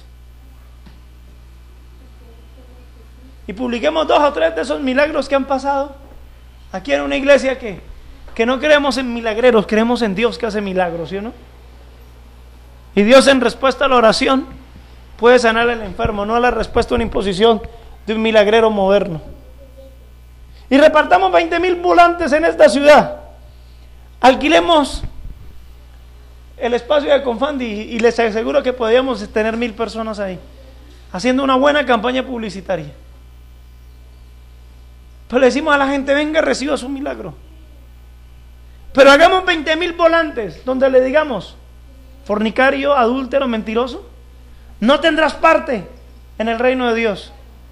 Y publiquemos 2 o 3 de esos milagros que han pasado. Aquí en una iglesia que no creemos en milagreros, creemos en Dios que hace milagros, ¿sí o no? Y Dios, en respuesta a la oración, puede sanar al enfermo, no a la respuesta a una imposición de un milagrero moderno. Y repartamos 20,000 volantes en esta ciudad. Alquilemos el espacio de Confandi y les aseguro que podríamos tener 1,000 personas ahí, haciendo una buena campaña publicitaria. Pero le decimos a la gente, venga, reciba su milagro. Pero hagamos 20,000 volantes donde le digamos, fornicario, adúltero, mentiroso, no tendrás parte en el reino de Dios.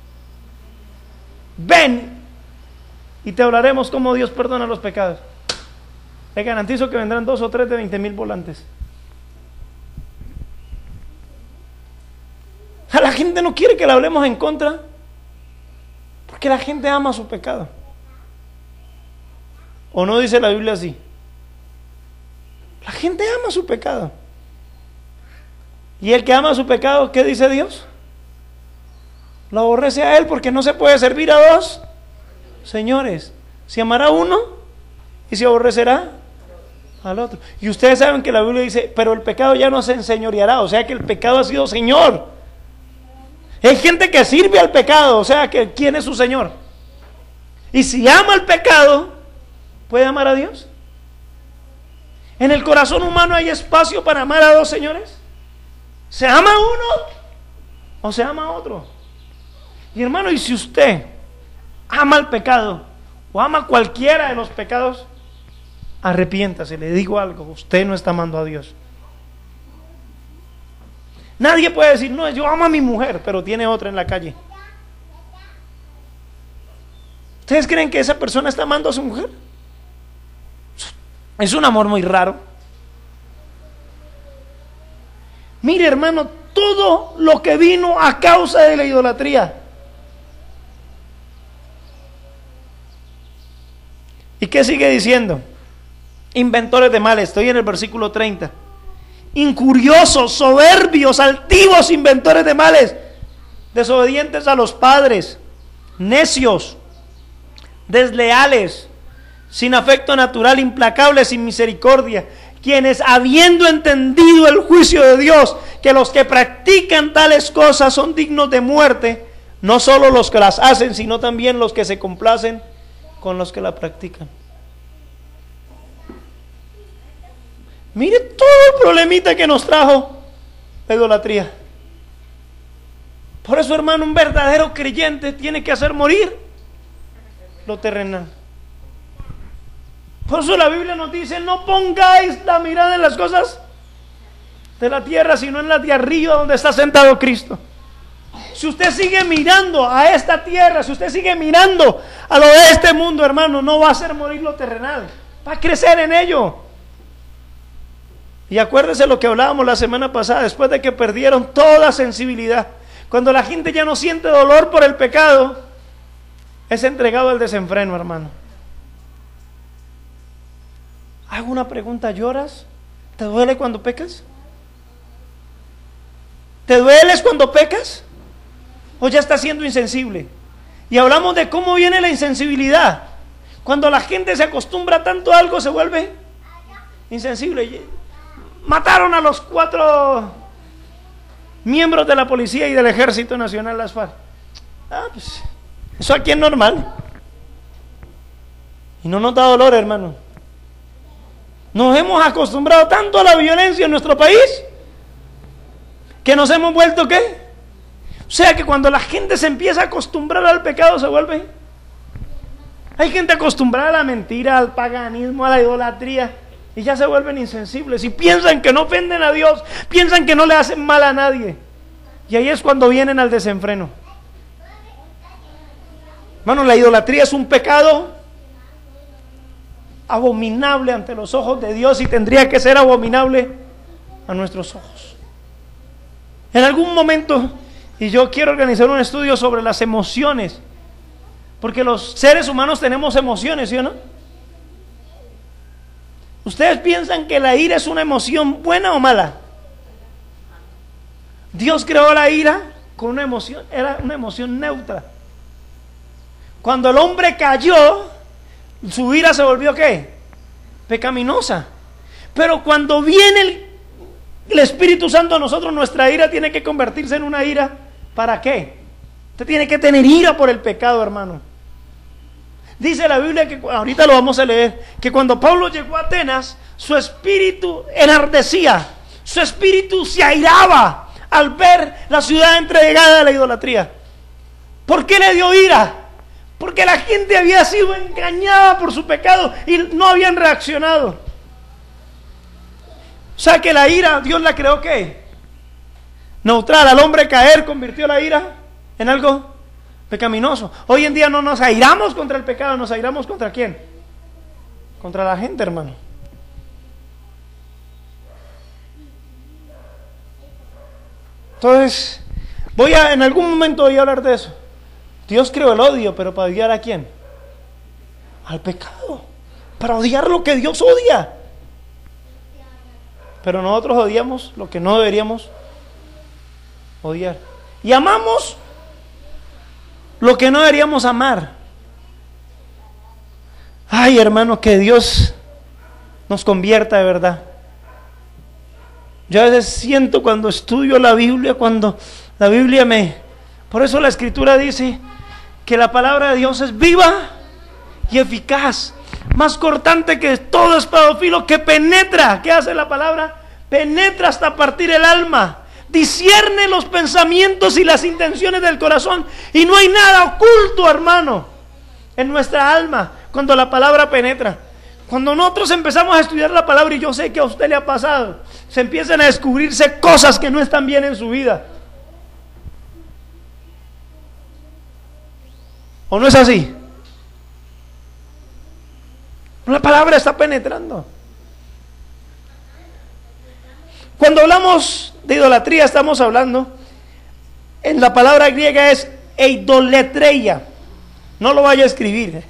Ven y te hablaremos cómo Dios perdona los pecados. Le garantizo que vendrán 2 o 3 de 20,000 volantes. A la gente no quiere que le hablemos en contra, porque la gente ama su pecado. ¿O no dice la Biblia así? La gente ama su pecado. Y el que ama su pecado, ¿qué dice Dios? Lo aborrece a él, porque no se puede servir a 2 señores. Se amará a uno y se aborrecerá al otro. Y ustedes saben que la Biblia dice, pero el pecado ya no se enseñoreará, o sea que el pecado ha sido señor. Hay gente que sirve al pecado, o sea que ¿quién es su señor? Y si ama el pecado, ¿puede amar a Dios? ¿En el corazón humano hay espacio para amar a 2 señores? ¿Se ama a uno o se ama a otro? Y hermano, y si usted ama el pecado o ama cualquiera de los pecados, arrepiéntase. Le digo algo, usted no está amando a Dios. Nadie puede decir, no, yo amo a mi mujer, pero tiene otra en la calle. ¿Ustedes creen que esa persona está amando a su mujer? Es un amor muy raro. Mire, hermano, todo lo que vino a causa de la idolatría. ¿Y qué sigue diciendo? Inventores de males. Estoy en el versículo 30. injuriosos, soberbios, altivos, inventores de males, desobedientes a los padres, necios, desleales, sin afecto natural, implacables, sin misericordia, quienes habiendo entendido el juicio de Dios, que los que practican tales cosas son dignos de muerte, no solo los que las hacen, sino también los que se complacen con los que la practican. Mire todo el problemita que nos trajo la idolatría. Por eso, hermano, un verdadero creyente tiene que hacer morir lo terrenal. Por eso la Biblia nos dice: no pongáis la mirada en las cosas de la tierra, sino en las de arriba, donde está sentado Cristo. Si usted sigue mirando a esta tierra, si usted sigue mirando a lo de este mundo, hermano, no va a hacer morir lo terrenal, va a crecer en ello. Y acuérdese lo que hablábamos la semana pasada, después de que perdieron toda sensibilidad, cuando la gente ya no siente dolor por el pecado, es entregado al desenfreno, hermano. Hago una pregunta: ¿lloras? ¿Te duele cuando pecas? ¿Te dueles cuando pecas? ¿O ya estás siendo insensible? Y hablamos de cómo viene la insensibilidad. Cuando la gente se acostumbra tanto a algo, se vuelve insensible. Mataron a los 4 miembros de la policía y del Ejército Nacional, las FARC. Pues eso aquí es normal. Y no nos da dolor, hermano. Nos hemos acostumbrado tanto a la violencia en nuestro país que nos hemos vuelto ¿qué? O sea que cuando la gente se empieza a acostumbrar al pecado, se vuelve. Hay gente acostumbrada a la mentira, al paganismo, a la idolatría, y ya se vuelven insensibles y piensan que no ofenden a Dios, piensan que no le hacen mal a nadie. Y ahí es cuando vienen al desenfreno. Hermano, la idolatría es un pecado abominable ante los ojos de Dios, y tendría que ser abominable a nuestros ojos. En algún momento, y yo quiero organizar un estudio sobre las emociones, porque los seres humanos tenemos emociones, ¿sí o no? ¿Ustedes piensan que la ira es una emoción buena o mala? Dios creó la ira con una emoción, era una emoción neutra. Cuando el hombre cayó, su ira se volvió ¿qué? Pecaminosa. Pero cuando viene el Espíritu Santo a nosotros, nuestra ira tiene que convertirse en una ira. ¿Para qué? Usted tiene que tener ira por el pecado, hermano. Dice la Biblia, que ahorita lo vamos a leer, que cuando Pablo llegó a Atenas, su espíritu enardecía, su espíritu se airaba al ver la ciudad entregada a la idolatría. ¿Por qué le dio ira? Porque la gente había sido engañada por su pecado y no habían reaccionado. O sea que la ira, Dios la creó ¿qué? Neutral. Al hombre caer convirtió la ira en algo pecaminoso. Hoy en día no nos airamos contra el pecado, nos airamos ¿contra quién? Contra la gente, hermano. Entonces, en algún momento voy a hablar de eso. Dios creó el odio, pero ¿para odiar a quién? Al pecado. Para odiar lo que Dios odia. Pero nosotros odiamos lo que no deberíamos odiar. Y amamos lo que no deberíamos amar. Ay, hermano, que Dios nos convierta de verdad. Yo a veces siento cuando estudio la Biblia, cuando la Biblia por eso la Escritura dice que la palabra de Dios es viva y eficaz, más cortante que todo espada de filo, que penetra. ¿Qué hace la palabra? Penetra hasta partir el alma, discierne los pensamientos y las intenciones del corazón, y no hay nada oculto, hermano, en nuestra alma cuando la palabra penetra. Cuando nosotros empezamos a estudiar la palabra, y yo sé que a usted le ha pasado, se empiezan a descubrirse cosas que no están bien en su vida. ¿O no es así? La palabra está penetrando. Cuando hablamos de idolatría, estamos hablando, en la palabra griega es eidolatreia. No lo vaya a escribir.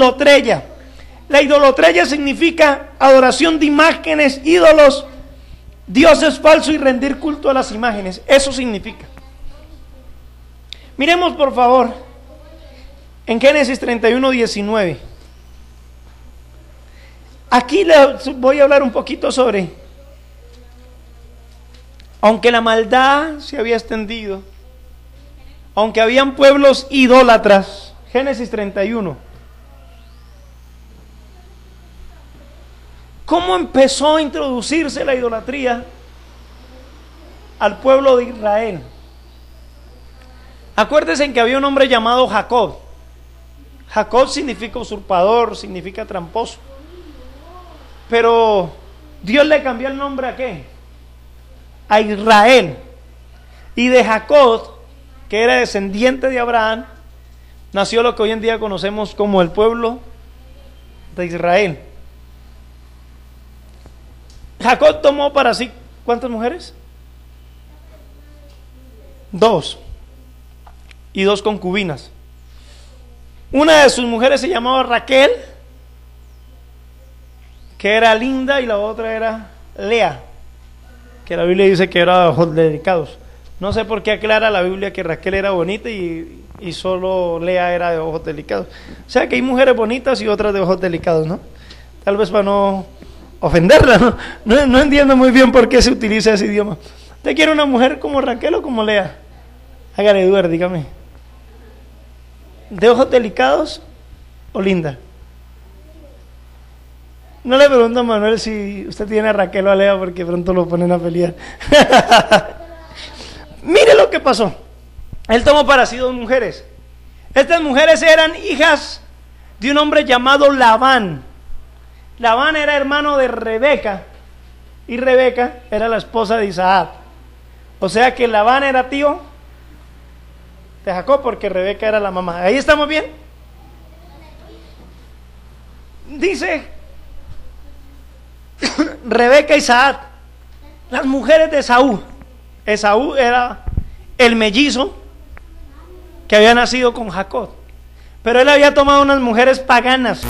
Eidolatreia. La idolatreia significa adoración de imágenes, ídolos Dios es falso y rendir culto a las imágenes. Eso significa. Miremos por favor en Génesis 31:19. Aquí les voy a hablar un poquito sobre, aunque la maldad se había extendido, aunque habían pueblos idólatras. Génesis 31. ¿Cómo empezó a introducirse la idolatría al pueblo de Israel? Acuérdense que había un hombre llamado Jacob. Jacob significa usurpador, significa tramposo. Pero Dios le cambió el nombre ¿a qué? A Israel. Y de Jacob, que era descendiente de Abraham, nació lo que hoy en día conocemos como el pueblo de Israel. Jacob tomó para sí, ¿cuántas mujeres? 2. Y 2 concubinas. Una de sus mujeres se llamaba Raquel, que era linda, y la otra era Lea, que la Biblia dice que era de ojos delicados. No sé por qué aclara la Biblia que Raquel era bonita y solo Lea era de ojos delicados. O sea que hay mujeres bonitas y otras de ojos delicados, ¿no? Tal vez para no ofenderla, no entiendo muy bien por qué se utiliza ese idioma. ¿Usted quiere una mujer como Raquel o como Lea? Hágale dudar, dígame. ¿De ojos delicados o linda? No le pregunto a Manuel si usted tiene a Raquel o a Lea, porque pronto lo ponen a pelear. Mire lo que pasó. Él tomó para sí 2 mujeres. Estas mujeres eran hijas de un hombre llamado Labán. Labán era hermano de Rebeca, y Rebeca era la esposa de Isaac. O sea que Labán era tío de Jacob, porque Rebeca era la mamá. ¿Ahí estamos bien? Dice Rebeca y Isaac, las mujeres de Esaú. Esaú era el mellizo que había nacido con Jacob, pero él había tomado unas mujeres paganas.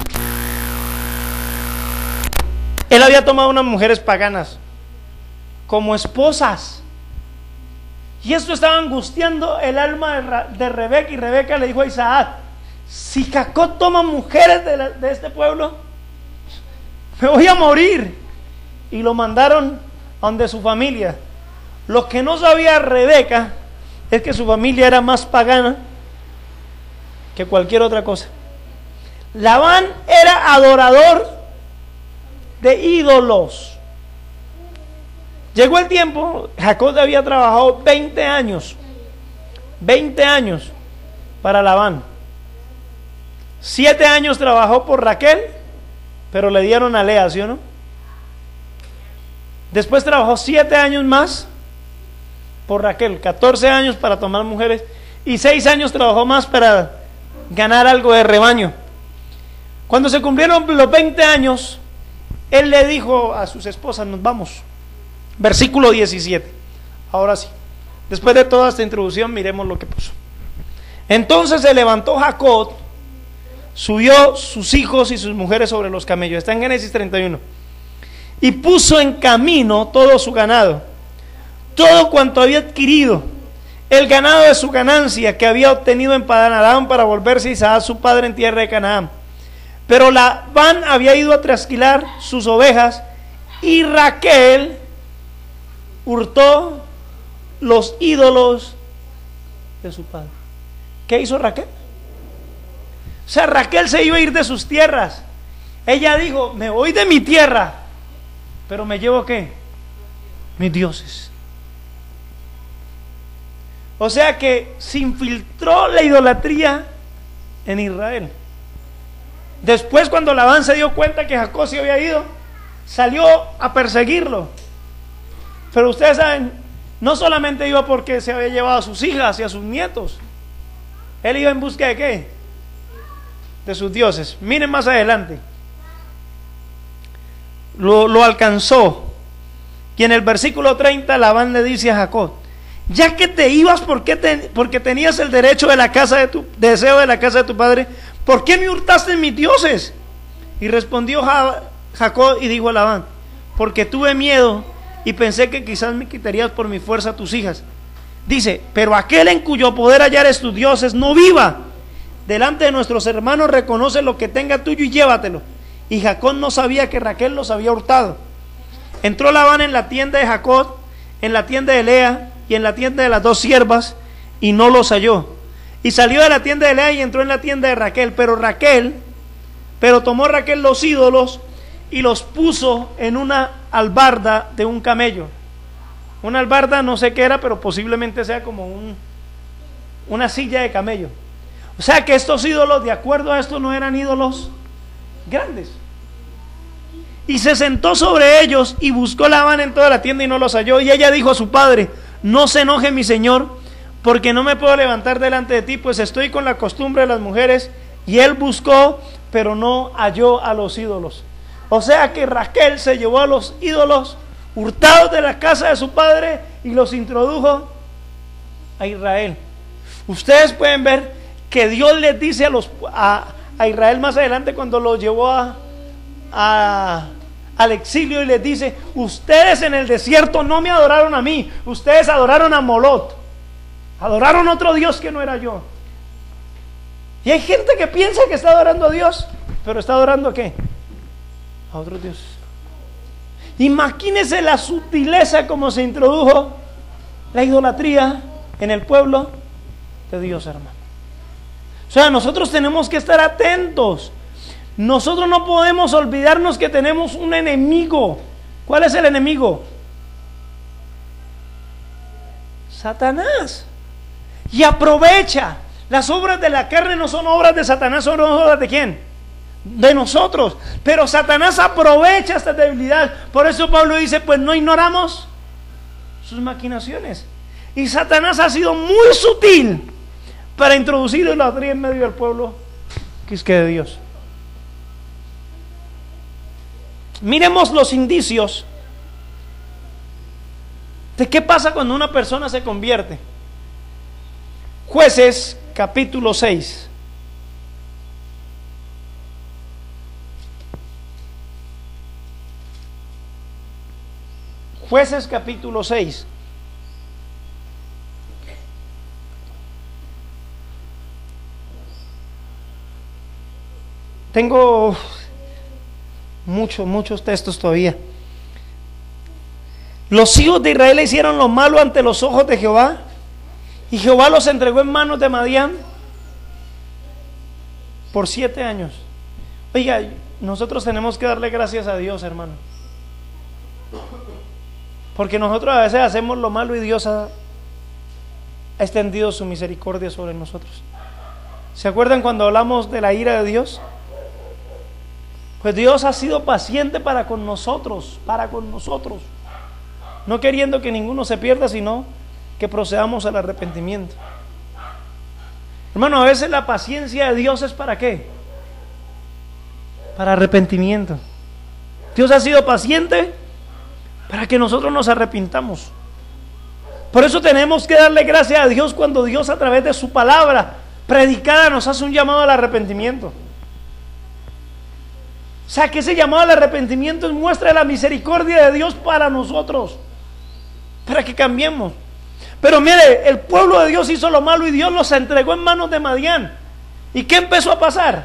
Él había tomado unas mujeres paganas como esposas, y esto estaba angustiando el alma de Rebeca, y Rebeca le dijo a Isaac: si Jacob toma mujeres de este pueblo, me voy a morir. Y lo mandaron a donde su familia. Lo que no sabía Rebeca es que su familia era más pagana que cualquier otra cosa. Labán era adorador de ídolos. Llegó el tiempo, Jacob había trabajado 20 años para Labán. 7 años trabajó por Raquel, pero le dieron a Lea, ¿sí o no? Después trabajó 7 años más por Raquel, 14 años para tomar mujeres, y 6 años trabajó más para ganar algo de rebaño. Cuando se cumplieron los 20 años, él le dijo a sus esposas: nos vamos. Versículo 17. Ahora sí, después de toda esta introducción, miremos lo que pasó. Entonces se levantó Jacob, subió sus hijos y sus mujeres sobre los camellos. Está en Génesis 31. Y puso en camino todo su ganado, todo cuanto había adquirido, el ganado de su ganancia que había obtenido en Padán Aram, para volverse Isaac su padre en tierra de Canaán. Pero Labán había ido a trasquilar sus ovejas, y Raquel hurtó los ídolos de su padre. ¿Qué hizo Raquel? O sea, Raquel se iba a ir de sus tierras. Ella dijo: me voy de mi tierra, pero me llevo ¿qué? Mis dioses. O sea que se infiltró la idolatría en Israel. Después, cuando Labán se dio cuenta que Jacob se había ido, salió a perseguirlo. Pero ustedes saben, no solamente iba porque se había llevado a sus hijas y a sus nietos. Él iba en busca de ¿qué? De sus dioses. Miren más adelante. Lo alcanzó. Y en el versículo 30 Labán le dice a Jacob: ya que te ibas porque tenías el derecho de la casa de tu deseo de la casa de tu padre, ¿por qué me hurtaste mis dioses? Y respondió Jacob y dijo a Labán: porque tuve miedo y pensé que quizás me quitarías por mi fuerza a tus hijas. Dice, pero aquel en cuyo poder hallares tus dioses no viva. Delante de nuestros hermanos reconoce lo que tenga tuyo y llévatelo. Y Jacob no sabía que Raquel los había hurtado. Entró Labán en la tienda de Jacob, en la tienda de Lea y en la tienda de las dos siervas, y no los halló. Y salió de la tienda de Lea y entró en la tienda de Raquel, pero tomó Raquel los ídolos y los puso en una albarda de un camello. Una albarda no sé qué era, pero posiblemente sea como una silla de camello. O sea que estos ídolos, de acuerdo a esto, no eran ídolos grandes. Y se sentó sobre ellos y buscó Labán en toda la tienda y no los halló. Y ella dijo a su padre, no se enoje mi señor, porque no me puedo levantar delante de ti, pues estoy con la costumbre de las mujeres. Y él buscó, pero no halló a los ídolos. O sea que Raquel se llevó a los ídolos hurtados de la casa de su padre y los introdujo a Israel. Ustedes pueden ver que Dios les dice a Israel más adelante, cuando los llevó al exilio, y les dice, ustedes en el desierto no me adoraron a mí, ustedes adoraron a Molot, adoraron a otro Dios que no era yo. Y hay gente que piensa que está adorando a Dios, pero está adorando ¿a qué? A otro Dios. Imagínense la sutileza como se introdujo la idolatría en el pueblo de Dios, hermano. O sea, nosotros tenemos que estar atentos. Nosotros no podemos olvidarnos que tenemos un enemigo. ¿Cuál es el enemigo? Satanás. Y aprovecha. Las obras de la carne no son obras de Satanás, son obras de ¿quién? De nosotros. Pero Satanás aprovecha esta debilidad. Por eso Pablo dice, pues no ignoramos sus maquinaciones. Y Satanás ha sido muy sutil para introducir la idolatría en medio del pueblo que es que de Dios. Miremos los indicios de qué pasa cuando una persona se convierte. Jueces capítulo 6. Jueces capítulo 6. Tengo muchos textos todavía. Los hijos de Israel hicieron lo malo ante los ojos de Jehová, y Jehová los entregó en manos de Madián por 7 años. Oiga, nosotros tenemos que darle gracias a Dios, hermano, porque nosotros a veces hacemos lo malo y Dios ha extendido su misericordia sobre nosotros. ¿Se acuerdan cuando hablamos de la ira de Dios? Pues Dios ha sido paciente para con nosotros, no queriendo que ninguno se pierda, sino que procedamos al arrepentimiento. Hermano, a veces la paciencia de Dios es ¿para qué? Para arrepentimiento. Dios ha sido paciente para que nosotros nos arrepintamos. Por eso tenemos que darle gracias a Dios cuando Dios, a través de su palabra predicada, nos hace un llamado al arrepentimiento. O sea, que ese llamado al arrepentimiento es muestra de la misericordia de Dios para nosotros, para que cambiemos. Pero mire, el pueblo de Dios hizo lo malo y Dios los entregó en manos de Madián. ¿Y qué empezó a pasar?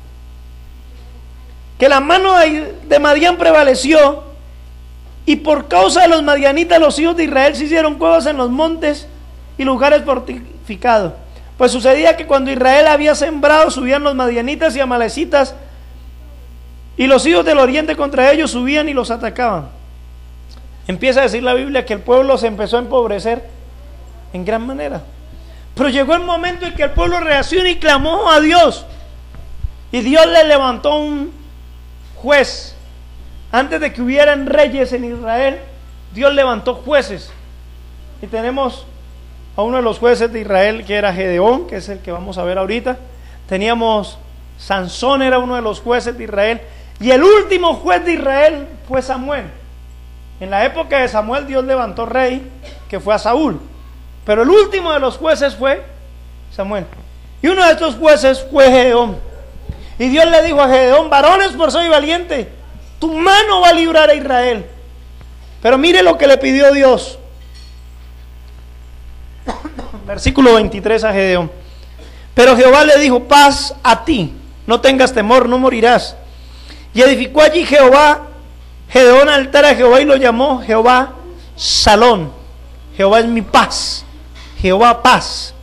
Que la mano de Madián prevaleció, y por causa de los madianitas los hijos de Israel se hicieron cuevas en los montes y lugares fortificados. Pues sucedía que cuando Israel había sembrado, subían los madianitas y amalecitas, y los hijos del oriente contra ellos subían y los atacaban. Empieza a decir la Biblia que el pueblo se empezó a empobrecer en gran manera. Pero llegó el momento en que el pueblo reaccionó y clamó a Dios, y Dios le levantó un juez. Antes de que hubieran reyes en Israel, Dios levantó jueces. Y tenemos a uno de los jueces de Israel, que era Gedeón, que es el que vamos a ver ahorita. Teníamos Sansón, era uno de los jueces de Israel. Y el último juez de Israel fue Samuel. En la época de Samuel Dios levantó rey, que fue a Saúl. Pero el último de los jueces fue Samuel. Y uno de estos jueces fue Gedeón. Y Dios le dijo a Gedeón: varón esforzado y valiente, tu mano va a librar a Israel. Pero mire lo que le pidió Dios. Versículo 23 a Gedeón. Pero Jehová le dijo: paz a ti, no tengas temor, no morirás. Y edificó allí Gedeón altar a Jehová y lo llamó Jehová Salón. Jehová es mi paz, Jehová paz,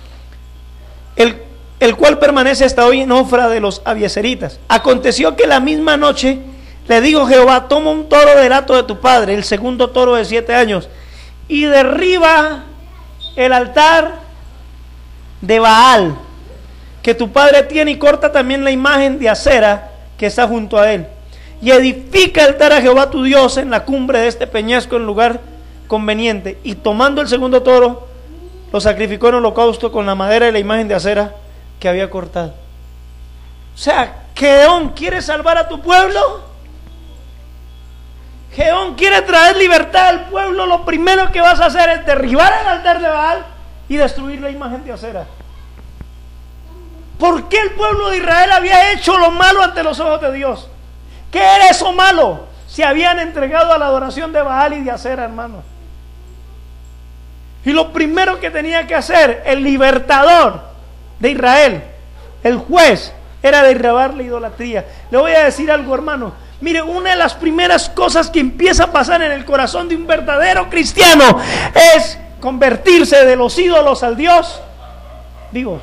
el cual permanece hasta hoy en Ofra de los abiezeritas. Aconteció que la misma noche le dijo Jehová: toma un toro del hato de tu padre, el segundo toro de 7 años, y derriba el altar de Baal que tu padre tiene, y corta también la imagen de acera que está junto a él, y edifica altar a Jehová tu Dios en la cumbre de este peñasco, en lugar conveniente. Y tomando el segundo toro, lo sacrificó en holocausto con la madera y la imagen de acera que había cortado. O sea, Gedeón quiere salvar a tu pueblo. Gedeón quiere traer libertad al pueblo. Lo primero que vas a hacer es derribar el altar de Baal y destruir la imagen de acera. ¿Por qué el pueblo de Israel había hecho lo malo ante los ojos de Dios? ¿Qué era eso malo? Se habían entregado a la adoración de Baal y de acera, hermano. Y lo primero que tenía que hacer el libertador de Israel, el juez, era derribar la idolatría. Le voy a decir algo, hermano. Mire, una de las primeras cosas que empieza a pasar en el corazón de un verdadero cristiano es convertirse de los ídolos al Dios vivo.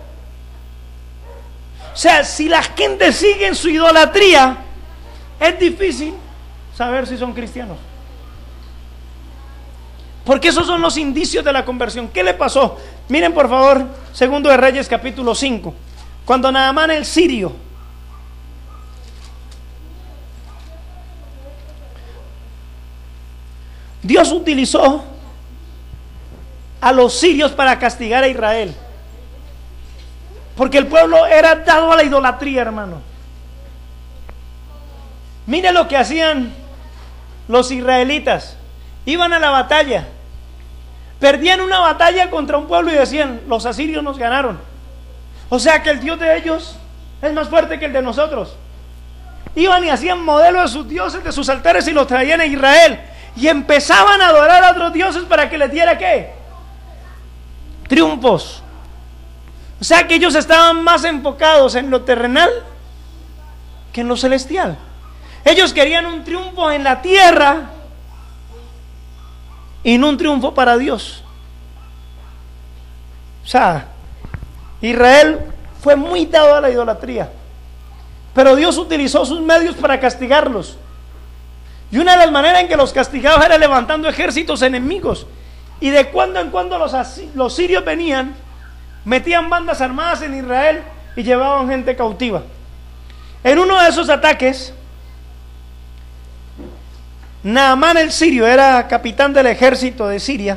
O sea, si la gente sigue en su idolatría, es difícil saber si son cristianos. Porque esos son los indicios de la conversión. ¿Qué le pasó? Miren por favor, Segundo de Reyes capítulo 5. Cuando Naamán el sirio Dios utilizó a los sirios para castigar a Israel, porque el pueblo era dado a la idolatría, hermano. Mire lo que hacían los israelitas. Iban a la batalla, perdían una batalla contra un pueblo y decían: los asirios nos ganaron. O sea que el Dios de ellos es más fuerte que el de nosotros. Iban y hacían modelos de sus dioses, de sus altares, y los traían a Israel, y empezaban a adorar a otros dioses para que les diera ¿qué? Triunfos. O sea que ellos estaban más enfocados en lo terrenal que en lo celestial. Ellos querían un triunfo en la tierra y no un triunfo para Dios. O sea, Israel fue muy dado a la idolatría, pero Dios utilizó sus medios para castigarlos. Y una de las maneras en que los castigaba era levantando ejércitos enemigos. Y de cuando en cuando los sirios venían, metían bandas armadas en Israel y llevaban gente cautiva. En uno de esos ataques, Naamán el sirio era capitán del ejército de Siria.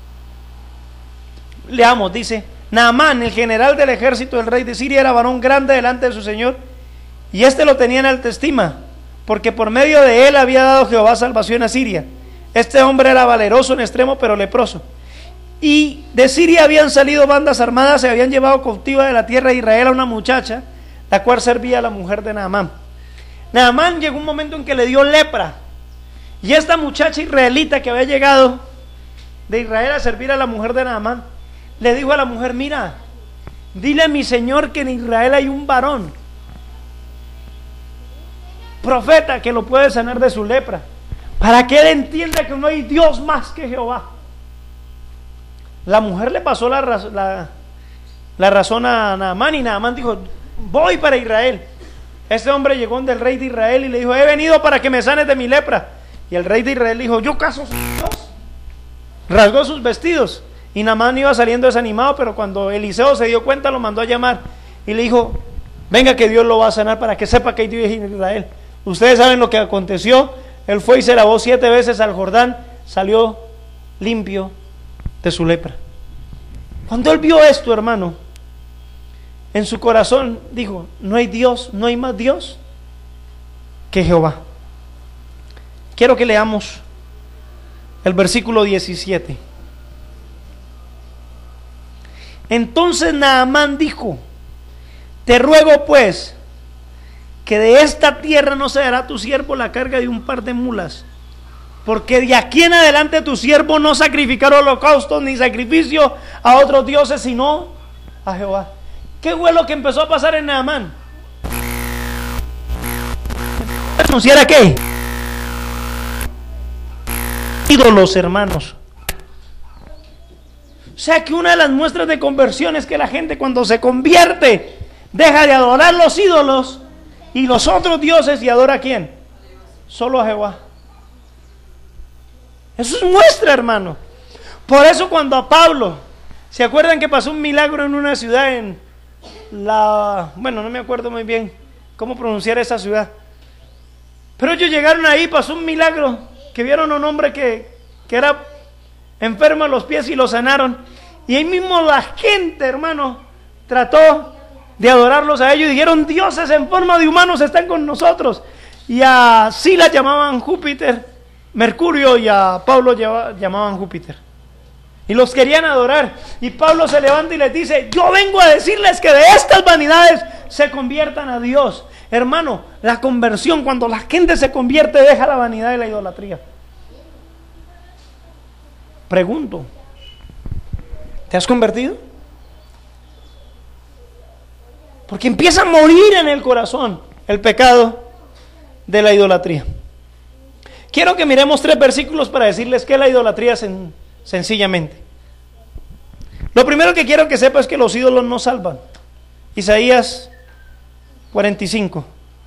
Leamos, dice: Naamán, el general del ejército del rey de Siria, era varón grande delante de su señor, y éste lo tenía en alta estima, porque por medio de él había dado Jehová salvación a Siria. Este hombre era valeroso en extremo, pero leproso. Y de Siria habían salido bandas armadas, se habían llevado cautiva de la tierra de Israel a una muchacha, la cual servía a la mujer de Naamán. Naamán llegó un momento en que le dio lepra, y esta muchacha israelita que había llegado de Israel a servir a la mujer de Naamán, le dijo a la mujer: mira, dile a mi señor que en Israel hay un varón profeta que lo puede sanar de su lepra, para que él entienda que no hay Dios más que Jehová. La mujer le pasó la razón a Naamán, y Naamán dijo: voy para Israel. Este hombre llegó donde el rey de Israel y le dijo: he venido para que me sanes de mi lepra. Y el rey de Israel dijo: ¿yo caso soy Dios? Rasgó sus vestidos, y Naamán iba saliendo desanimado, pero cuando Eliseo se dio cuenta, lo mandó a llamar y le dijo: venga que Dios lo va a sanar para que sepa que hay Dios en Israel. Ustedes saben lo que aconteció. Él fue y se lavó 7 veces al Jordán, salió limpio de su lepra. Cuando él vio esto, hermano, en su corazón dijo: no hay Dios, no hay más Dios que Jehová. Quiero que leamos el versículo 17. Entonces Naamán dijo: te ruego pues que de esta tierra no se dará a tu siervo la carga de un par de mulas, porque de aquí en adelante tu siervo no sacrificará holocaustos ni sacrificio a otros dioses, sino a Jehová. ¿Qué fue lo que empezó a pasar en Naamán? ¿Anunciara qué? Ídolos, hermanos. O sea que una de las muestras de conversión es que la gente cuando se convierte deja de adorar los ídolos y los otros dioses y adora a ¿quién? Solo a Jehová. Eso es muestra, hermano. Por eso cuando a Pablo, ¿se acuerdan que pasó un milagro en una ciudad en bueno, no me acuerdo muy bien cómo pronunciar esa ciudad, pero ellos llegaron ahí, pasó un milagro, que vieron a un hombre que era enfermo a los pies y lo sanaron, y ahí mismo la gente, hermano, trató de adorarlos a ellos y dijeron: dioses en forma de humanos están con nosotros. Y a Silas llamaban Júpiter, Mercurio, y a Pablo llamaban Júpiter. Y los querían adorar. Y Pablo se levanta y les dice: yo vengo a decirles que de estas vanidades se conviertan a Dios. Hermano, la conversión, cuando la gente se convierte, deja la vanidad y la idolatría. Pregunto, ¿te has convertido? Porque empieza a morir en el corazón el pecado de la idolatría. Quiero que miremos 3 versículos para decirles qué es la idolatría sencillamente. Lo primero que quiero que sepa es que los ídolos no salvan. Isaías 45.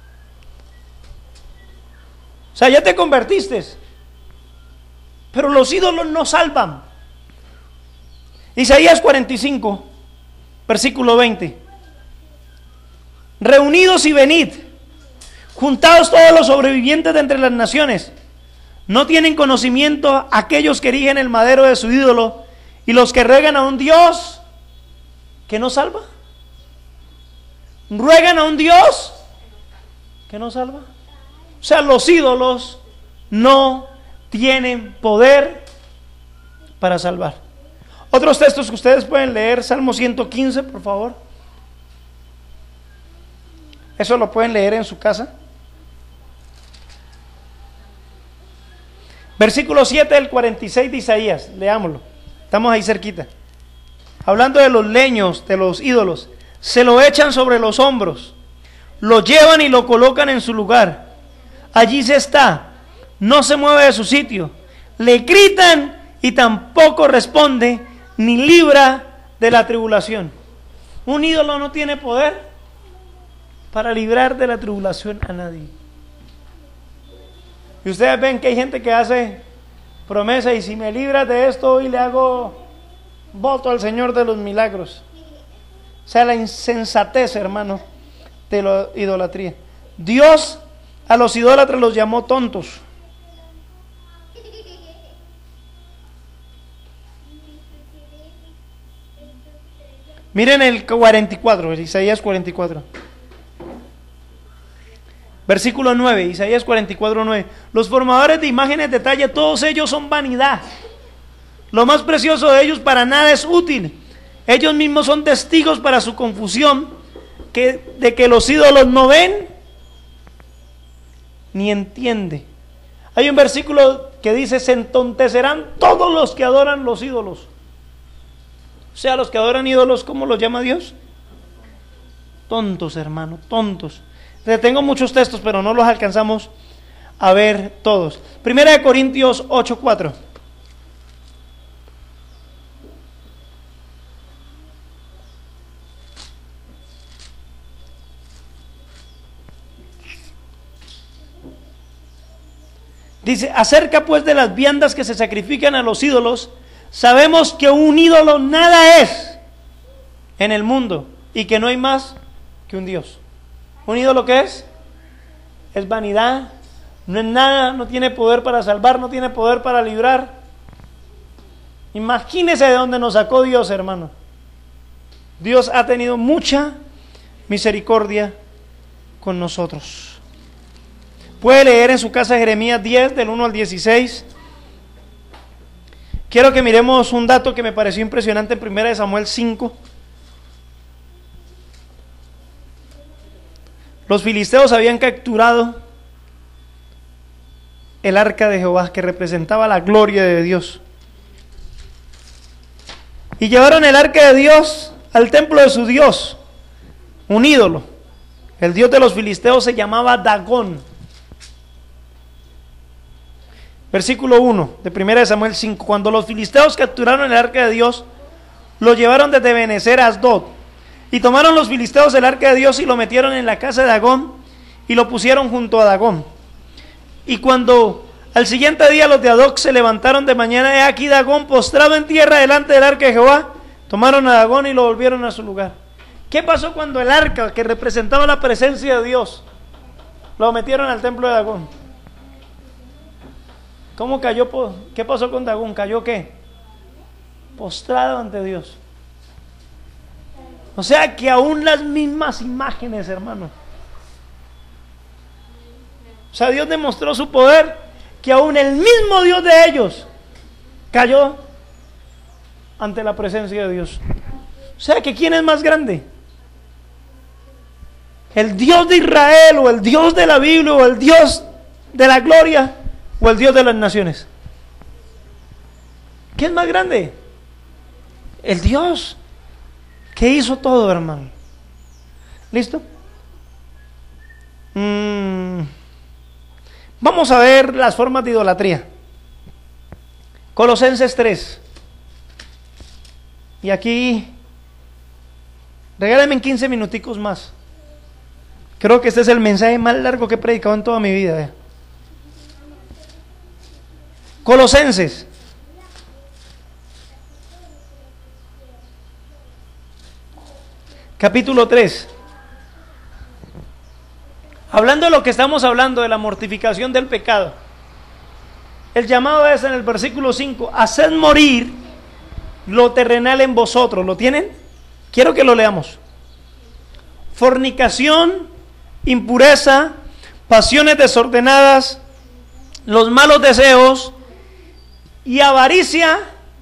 O sea, ya te convertiste, pero los ídolos no salvan. Isaías 45, versículo 20. Reunidos y venid, juntados todos los sobrevivientes de entre las naciones. ¿No tienen conocimiento aquellos que erigen el madero de su ídolo y los que ruegan a un Dios que no salva? ¿Ruegan a un Dios que no salva? O sea, los ídolos no tienen poder para salvar. Otros textos que ustedes pueden leer: Salmo 115, por favor. Eso lo pueden leer en su casa. Versículo 7 del 46 de Isaías, leámoslo. Estamos ahí cerquita. Hablando de los leños, de los ídolos. Se lo echan sobre los hombros, lo llevan y lo colocan en su lugar. Allí se está, no se mueve de su sitio. Le gritan y tampoco responde, ni libra de la tribulación. Un ídolo no tiene poder para librar de la tribulación a nadie. Y ustedes ven que hay gente que hace promesa: y si me libras de esto, hoy le hago voto al Señor de los milagros. O sea, la insensatez, hermano, de la idolatría. Dios a los idólatras los llamó tontos. Miren el 44, Isaías 44. Versículo 9, Isaías 44, 9. Los formadores de imágenes de talla, todos ellos son vanidad. Lo más precioso de ellos para nada es útil. Ellos mismos son testigos para su confusión, de que los ídolos no ven ni entienden. Hay un versículo que dice: se entontecerán todos los que adoran los ídolos. O sea, los que adoran ídolos, ¿cómo los llama Dios? Tontos, hermano, tontos. Tengo muchos textos, pero no los alcanzamos a ver todos. Primera de Corintios 8:4. Dice: acerca pues de las viandas que se sacrifican a los ídolos, sabemos que un ídolo nada es en el mundo y que no hay más que un Dios. ¿Un ídolo qué es? Es vanidad, no es nada, no tiene poder para salvar, no tiene poder para librar. Imagínese de dónde nos sacó Dios, hermano. Dios ha tenido mucha misericordia con nosotros. Puede leer en su casa Jeremías 10, del 1 al 16. Quiero que miremos un dato que me pareció impresionante en 1 Samuel 5. Los filisteos habían capturado el arca de Jehová, que representaba la gloria de Dios. Y llevaron el arca de Dios al templo de su Dios, un ídolo. El dios de los filisteos se llamaba Dagón. Versículo 1 de 1 Samuel 5. Cuando los filisteos capturaron el arca de Dios, lo llevaron desde Benecer a Asdod. Y tomaron los filisteos el arca de Dios y lo metieron en la casa de Dagón y lo pusieron junto a Dagón. Y cuando al siguiente día los de Adok se levantaron de mañana, he aquí Dagón postrado en tierra delante del arca de Jehová, tomaron a Dagón y lo volvieron a su lugar. ¿Qué pasó cuando el arca, que representaba la presencia de Dios, lo metieron al templo de Dagón? ¿Cómo cayó? ¿Qué pasó con Dagón? ¿Cayó qué? Postrado ante Dios. O sea que aún las mismas imágenes, hermano. O sea, Dios demostró su poder, que aún el mismo Dios de ellos cayó ante la presencia de Dios. O sea que ¿quién es más grande? ¿El Dios de Israel o el Dios de la Biblia o el Dios de la gloria o el Dios de las naciones? ¿Quién es más grande? El Dios que hizo todo, hermano. ¿Listo? Vamos a ver las formas de idolatría. Colosenses 3. Y aquí, regálenme 15 minuticos más. Creo que este es el mensaje más largo que he predicado en toda mi vida. Colosenses. Capítulo 3. Hablando de lo que estamos hablando, de la mortificación del pecado. El llamado es en el versículo 5. Haced morir lo terrenal en vosotros. ¿Lo tienen? Quiero que lo leamos. Fornicación, impureza, pasiones desordenadas, los malos deseos y avaricia.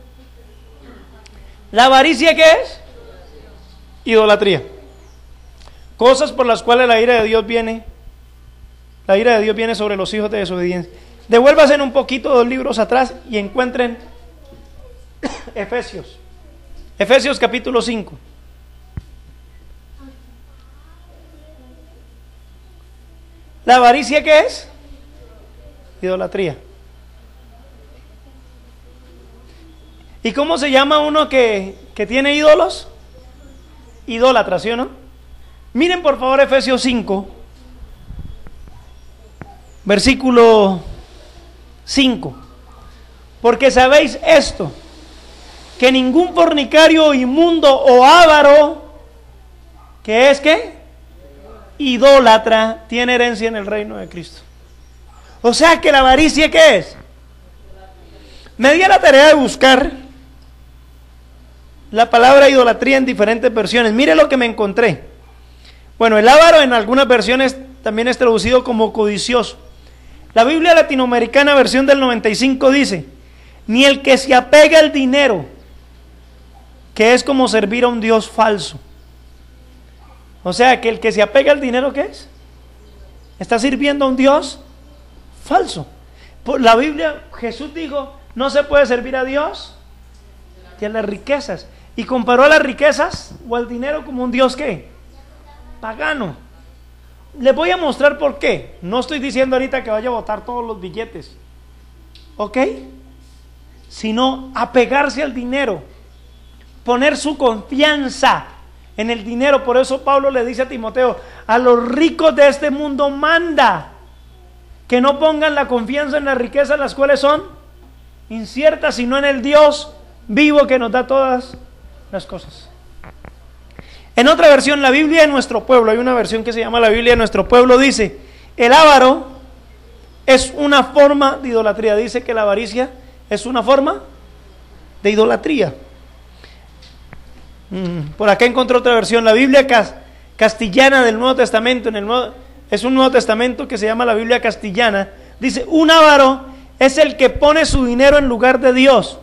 ¿La avaricia qué es? Idolatría. Cosas por las cuales la ira de Dios viene. La ira de Dios viene sobre los hijos de desobediencia. Devuélvanse un poquito 2 libros atrás y encuentren Efesios. Efesios capítulo 5. ¿La avaricia qué es? Idolatría. ¿Y cómo se llama uno que tiene ídolos? Idólatra, ¿sí o no? Miren por favor Efesios 5, versículo 5. Porque sabéis esto, que ningún fornicario, inmundo o avaro, que es ¿qué? Idólatra, tiene herencia en el reino de Cristo. O sea que la avaricia ¿qué es? Me di a la tarea de buscar la palabra idolatría en diferentes versiones. Mire lo que me encontré. Bueno, el avaro en algunas versiones también es traducido como codicioso. La Biblia latinoamericana versión del 95 dice: ni el que se apega al dinero, que es como servir a un Dios falso. O sea que el que se apega al dinero, ¿qué es? Está sirviendo a un Dios falso. Por la Biblia, Jesús dijo: no se puede servir a Dios y a las riquezas. Y comparó a las riquezas o al dinero como un Dios ¿qué? Pagano. Les voy a mostrar por qué. No estoy diciendo ahorita que vaya a botar todos los billetes, ¿ok? Sino apegarse al dinero, poner su confianza en el dinero. Por eso Pablo le dice a Timoteo: a los ricos de este mundo manda que no pongan la confianza en las riquezas, las cuales son inciertas, sino en el Dios vivo que nos da todas las cosas. En otra versión, la Biblia de nuestro pueblo, hay una versión que se llama la Biblia de nuestro pueblo, dice: el avaro es una forma de idolatría. Dice que la avaricia es una forma de idolatría. Por acá encontré otra versión, la Biblia castellana del Nuevo Testamento. Es un Nuevo Testamento que se llama la Biblia castellana. Dice: un avaro es el que pone su dinero en lugar de Dios.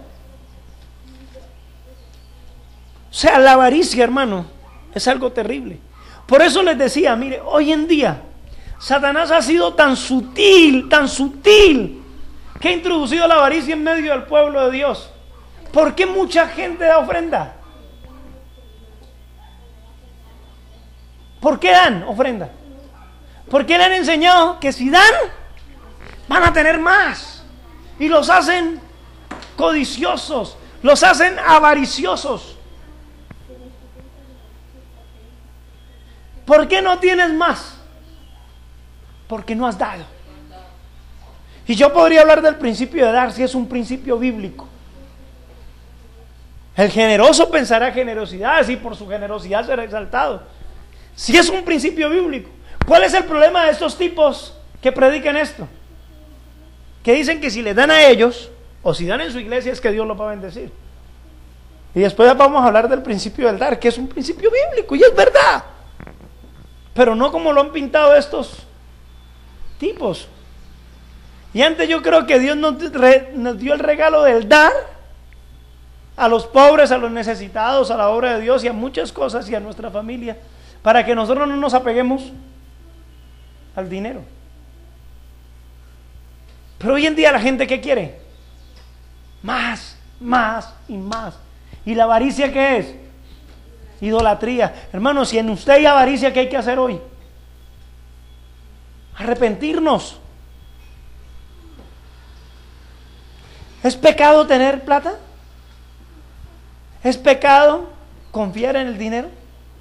O sea, la avaricia, hermano, es algo terrible. Por eso les decía, mire, hoy en día Satanás ha sido tan sutil ¿Qué ha introducido la avaricia en medio del pueblo de Dios? ¿Por qué mucha gente da ofrenda? ¿Por qué dan ofrenda? Porque le han enseñado que si dan, van a tener más. Y los hacen codiciosos, los hacen avariciosos. ¿Por qué no tienes más? Porque no has dado. Y yo podría hablar del principio de dar, si es un principio bíblico. El generoso pensará generosidad, y por su generosidad será exaltado. Si es un principio bíblico. ¿Cuál es el problema de estos tipos que predican esto? Que dicen que si le dan a ellos, o si dan en su iglesia, es que Dios los va a bendecir. Y después vamos a hablar del principio del dar, que es un principio bíblico, y es verdad. Pero no como lo han pintado estos tipos. Y antes yo creo que Dios nos dio el regalo del dar a los pobres, a los necesitados, a la obra de Dios y a muchas cosas y a nuestra familia, para que nosotros no nos apeguemos al dinero. Pero hoy en día la gente, ¿qué quiere? Más, más y más. ¿Y la avaricia qué es? Idolatría. Hermanos, si en usted hay avaricia, ¿qué hay que hacer hoy? Arrepentirnos. ¿Es pecado tener plata? ¿Es pecado confiar en el dinero?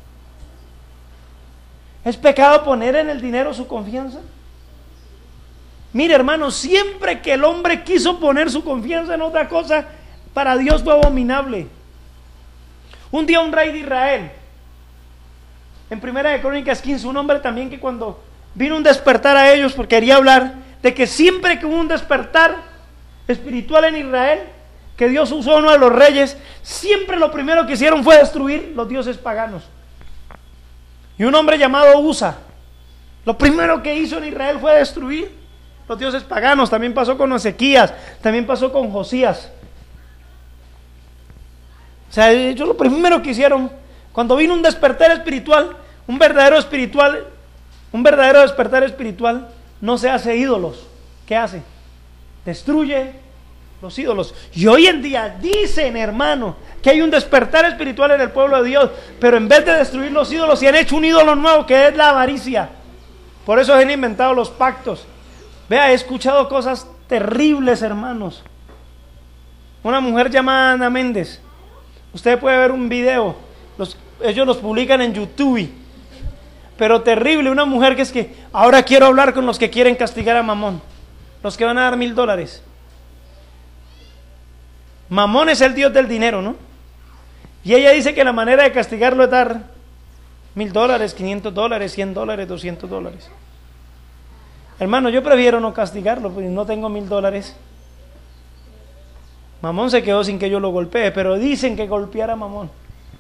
¿Es pecado poner en el dinero su confianza? Mire, hermano, siempre que el hombre quiso poner su confianza en otra cosa, para Dios fue abominable. Un día un rey de Israel, en Primera de Crónicas 15, un hombre también que cuando vino un despertar a ellos, porque quería hablar de que siempre que hubo un despertar espiritual en Israel, que Dios usó a uno de los reyes, siempre lo primero que hicieron fue destruir los dioses paganos. Y un hombre llamado Usa, lo primero que hizo en Israel fue destruir los dioses paganos. También pasó con Ezequías, también pasó con Josías. O sea, ellos lo primero que hicieron, cuando vino un despertar espiritual, un verdadero despertar espiritual, no se hace ídolos. ¿Qué hace? Destruye los ídolos. Y hoy en día dicen, hermano, que hay un despertar espiritual en el pueblo de Dios, pero en vez de destruir los ídolos, se han hecho un ídolo nuevo que es la avaricia. Por eso se han inventado los pactos. Vea, he escuchado cosas terribles, hermanos. Una mujer llamada Ana Méndez, usted puede ver un video, ellos los publican en YouTube, pero terrible. Una mujer que es que ahora quiero hablar con los que quieren castigar a Mamón, los que van a dar $1000. Mamón es el dios del dinero, ¿no? Y ella dice que la manera de castigarlo es dar $1000, $500, $100, $200. Hermano, yo prefiero no castigarlo, porque no tengo $1000. Mamón se quedó sin que yo lo golpee, pero dicen que golpeara a Mamón.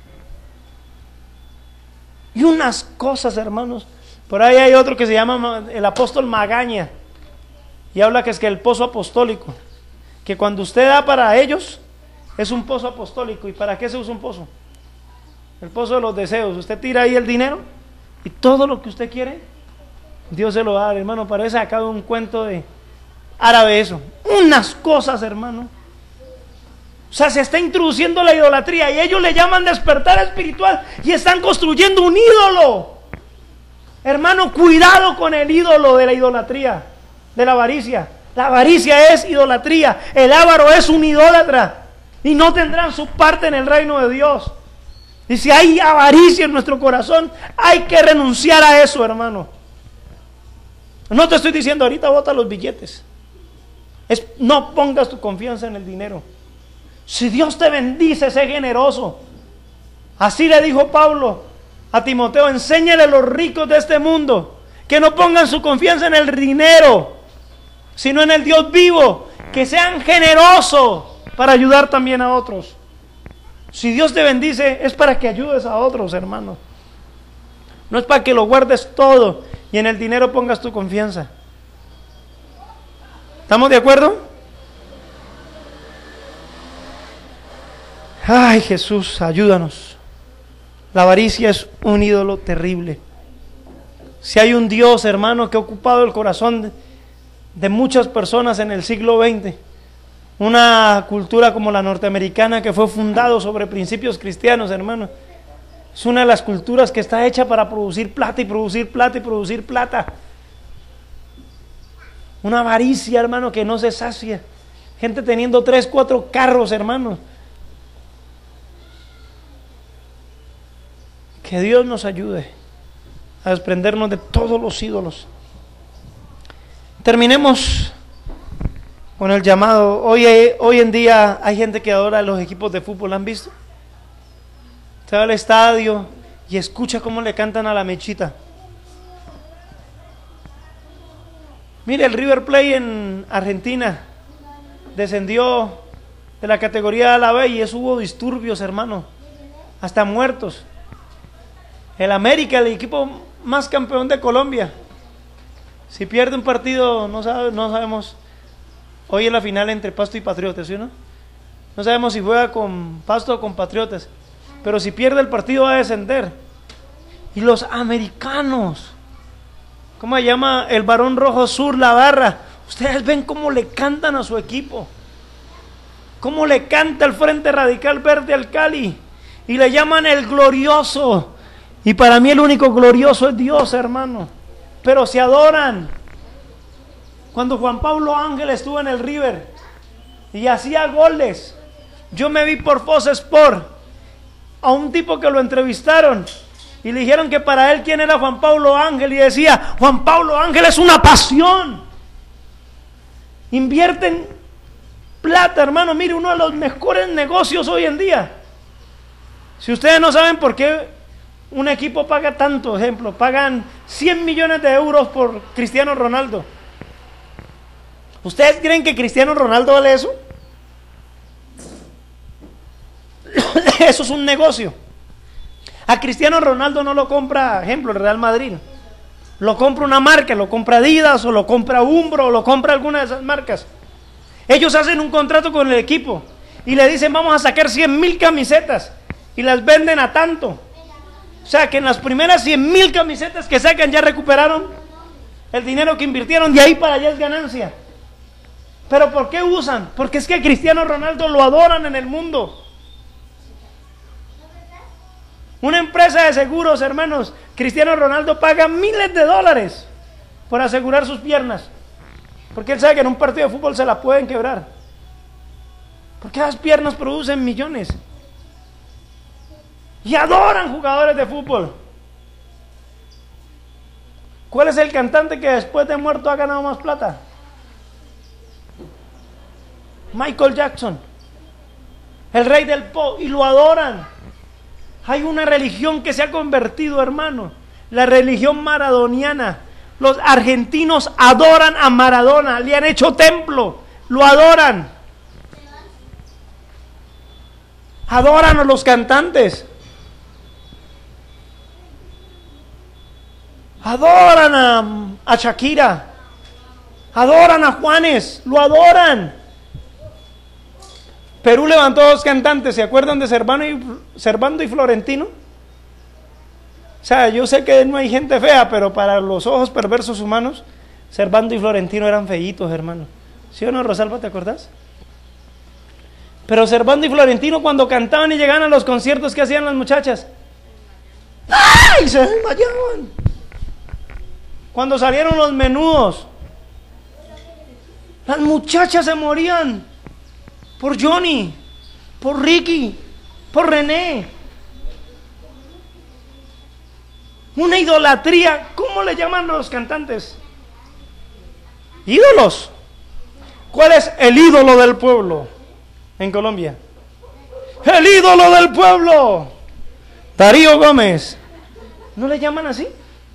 Y unas cosas, hermanos. Por ahí hay otro que se llama el apóstol Magaña, y habla que es que el pozo apostólico, que cuando usted da para ellos, es un pozo apostólico. ¿Y para qué se usa un pozo? El pozo de los deseos. Usted tira ahí el dinero, y todo lo que usted quiere, Dios se lo da, hermano. Parece acá un cuento de árabe eso. Unas cosas, hermano. O sea, se está introduciendo la idolatría, y ellos le llaman despertar espiritual, y están construyendo un ídolo. Hermano, cuidado con el ídolo de la idolatría, de la avaricia. La avaricia es idolatría. El avaro es un idólatra, y no tendrán su parte en el reino de Dios. Y si hay avaricia en nuestro corazón, hay que renunciar a eso, hermano. No te estoy diciendo ahorita bota los billetes. No pongas tu confianza en el dinero. Si Dios te bendice, sé generoso. Así le dijo Pablo a Timoteo: enséñale a los ricos de este mundo que no pongan su confianza en el dinero, sino en el Dios vivo, que sean generosos para ayudar también a otros. Si Dios te bendice, es para que ayudes a otros, hermano. No es para que lo guardes todo y en el dinero pongas tu confianza. ¿Estamos de acuerdo? Ay, Jesús, ayúdanos. La avaricia es un ídolo terrible. Si hay un Dios, hermano, que ha ocupado el corazón de muchas personas en el siglo XX. Una cultura como la norteamericana que fue fundado sobre principios cristianos, hermano. Es una de las culturas que está hecha para producir plata y producir plata y producir plata. Una avaricia, hermano, que no se sacia. Gente teniendo 3, 4 carros, hermano. Que Dios nos ayude a desprendernos de todos los ídolos. Terminemos con el llamado. Hoy en día hay gente que adora a los equipos de fútbol, ¿han visto? Se va al estadio y escucha cómo le cantan a la mechita. Mire, el River Plate en Argentina descendió de la categoría A a la B y eso hubo disturbios, hermano, hasta muertos. El América, el equipo más campeón de Colombia, si pierde un partido, no sabemos. Hoy en la final entre Pasto y Patriotas, ¿sí o no? No sabemos si juega con Pasto o con Patriotas, pero si pierde el partido va a descender. Y los americanos, ¿cómo se llama? El Barón Rojo Sur, la barra. Ustedes ven cómo le cantan a su equipo, cómo le canta el Frente Radical Verde al Cali, y le llaman el glorioso. Y para mí el único glorioso es Dios, hermano. Pero se adoran. Cuando Juan Pablo Ángel estuvo en el River y hacía goles, yo me vi por Fox Sport a un tipo que lo entrevistaron y le dijeron que para él quién era Juan Pablo Ángel, y decía: Juan Pablo Ángel es una pasión. Invierten plata, hermano. Mire, uno de los mejores negocios hoy en día. Si ustedes no saben por qué un equipo paga tanto, ejemplo, pagan 100 millones de euros por Cristiano Ronaldo. ¿Ustedes creen que Cristiano Ronaldo vale eso? Eso es un negocio. A Cristiano Ronaldo no lo compra, ejemplo, el Real Madrid. Lo compra una marca, lo compra Adidas, o lo compra Umbro, o lo compra alguna de esas marcas. Ellos hacen un contrato con el equipo y le dicen: vamos a sacar 100,000 camisetas, y las venden a tanto. O sea que en las primeras 100,000 camisetas que sacan ya recuperaron el dinero que invirtieron, de ahí para allá es ganancia. ¿Pero por qué usan? Porque es que a Cristiano Ronaldo lo adoran en el mundo. Una empresa de seguros, hermanos, Cristiano Ronaldo paga miles de dólares por asegurar sus piernas, porque él sabe que en un partido de fútbol se la pueden quebrar, porque las piernas producen millones. Y adoran jugadores de fútbol. ¿Cuál es el cantante que después de muerto ha ganado más plata? Michael Jackson, el rey del pop, y lo adoran. Hay una religión que se ha convertido, hermano, la religión maradoniana. Los argentinos adoran a Maradona, le han hecho templo, lo adoran. Adoran a los cantantes. Adoran a Shakira, adoran a Juanes, lo adoran. Perú levantó 2 cantantes, ¿se acuerdan de Servando y Florentino? O sea, yo sé que no hay gente fea, pero para los ojos perversos humanos, Servando y Florentino eran feitos, hermano. ¿Sí o no, Rosalba, te acordás? Pero Servando y Florentino, cuando cantaban y llegaban a los conciertos, ¿qué hacían las muchachas? ¡Ay! Se desmayaban. Cuando salieron los Menudos, las muchachas se morían por Johnny, por Ricky, por René. Una idolatría. ¿Cómo le llaman los cantantes? Ídolos. ¿Cuál es el ídolo del pueblo en Colombia? El ídolo del pueblo, Darío Gómez. ¿No le llaman así?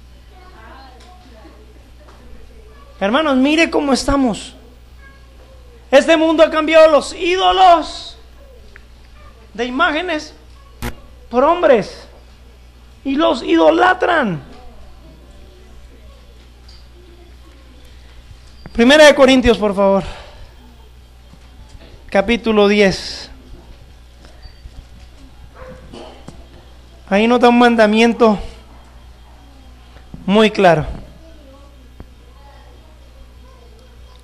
Hermanos, mire cómo estamos. Este mundo ha cambiado los ídolos de imágenes por hombres y los idolatran. Primera de Corintios, por favor, capítulo 10. Ahí nos da un mandamiento muy claro.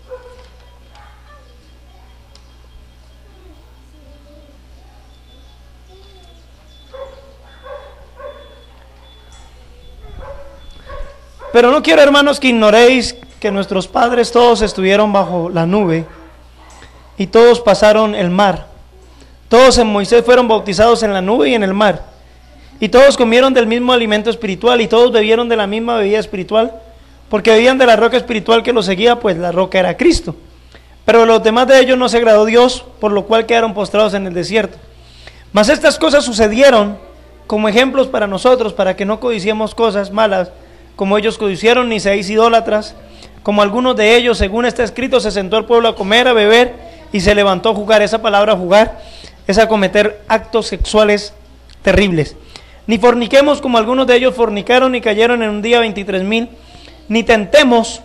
Pero no quiero, hermanos, que ignoréis que nuestros padres todos estuvieron bajo la nube y todos pasaron el mar. Todos en Moisés fueron bautizados en la nube y en el mar. Y todos comieron del mismo alimento espiritual y todos bebieron de la misma bebida espiritual, porque bebían de la roca espiritual que los seguía, pues la roca era Cristo. Pero a los demás de ellos no se agradó Dios, por lo cual quedaron postrados en el desierto. Mas estas cosas sucedieron como ejemplos para nosotros, para que no codiciemos cosas malas, como ellos codiciaron, ni seáis idólatras, como algunos de ellos, según está escrito, se sentó el pueblo a comer, a beber, y se levantó a jugar. Esa palabra jugar es a cometer actos sexuales terribles. Ni forniquemos como algunos de ellos fornicaron y cayeron en un día 23,000, ni tentemos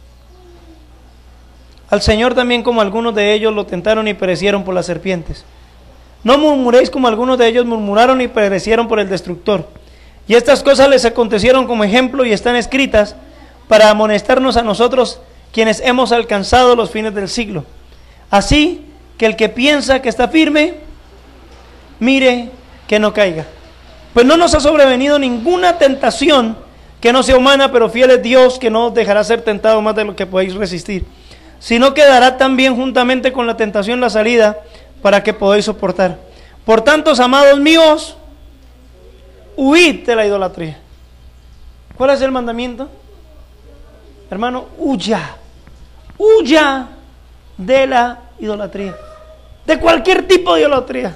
al Señor también como algunos de ellos lo tentaron y perecieron por las serpientes. No murmuréis como algunos de ellos murmuraron y perecieron por el destructor. Y estas cosas les acontecieron como ejemplo y están escritas para amonestarnos a nosotros, quienes hemos alcanzado los fines del siglo. Así que el que piensa que está firme, mire que no caiga. Pues no nos ha sobrevenido ninguna tentación que no sea humana, pero fiel es Dios, que no os dejará ser tentado más de lo que podéis resistir, sino que dará también juntamente con la tentación la salida, para que podáis soportar. Por tanto, amados míos, huid de la idolatría. ¿Cuál es el mandamiento? Hermano, huya de la idolatría, de cualquier tipo de idolatría.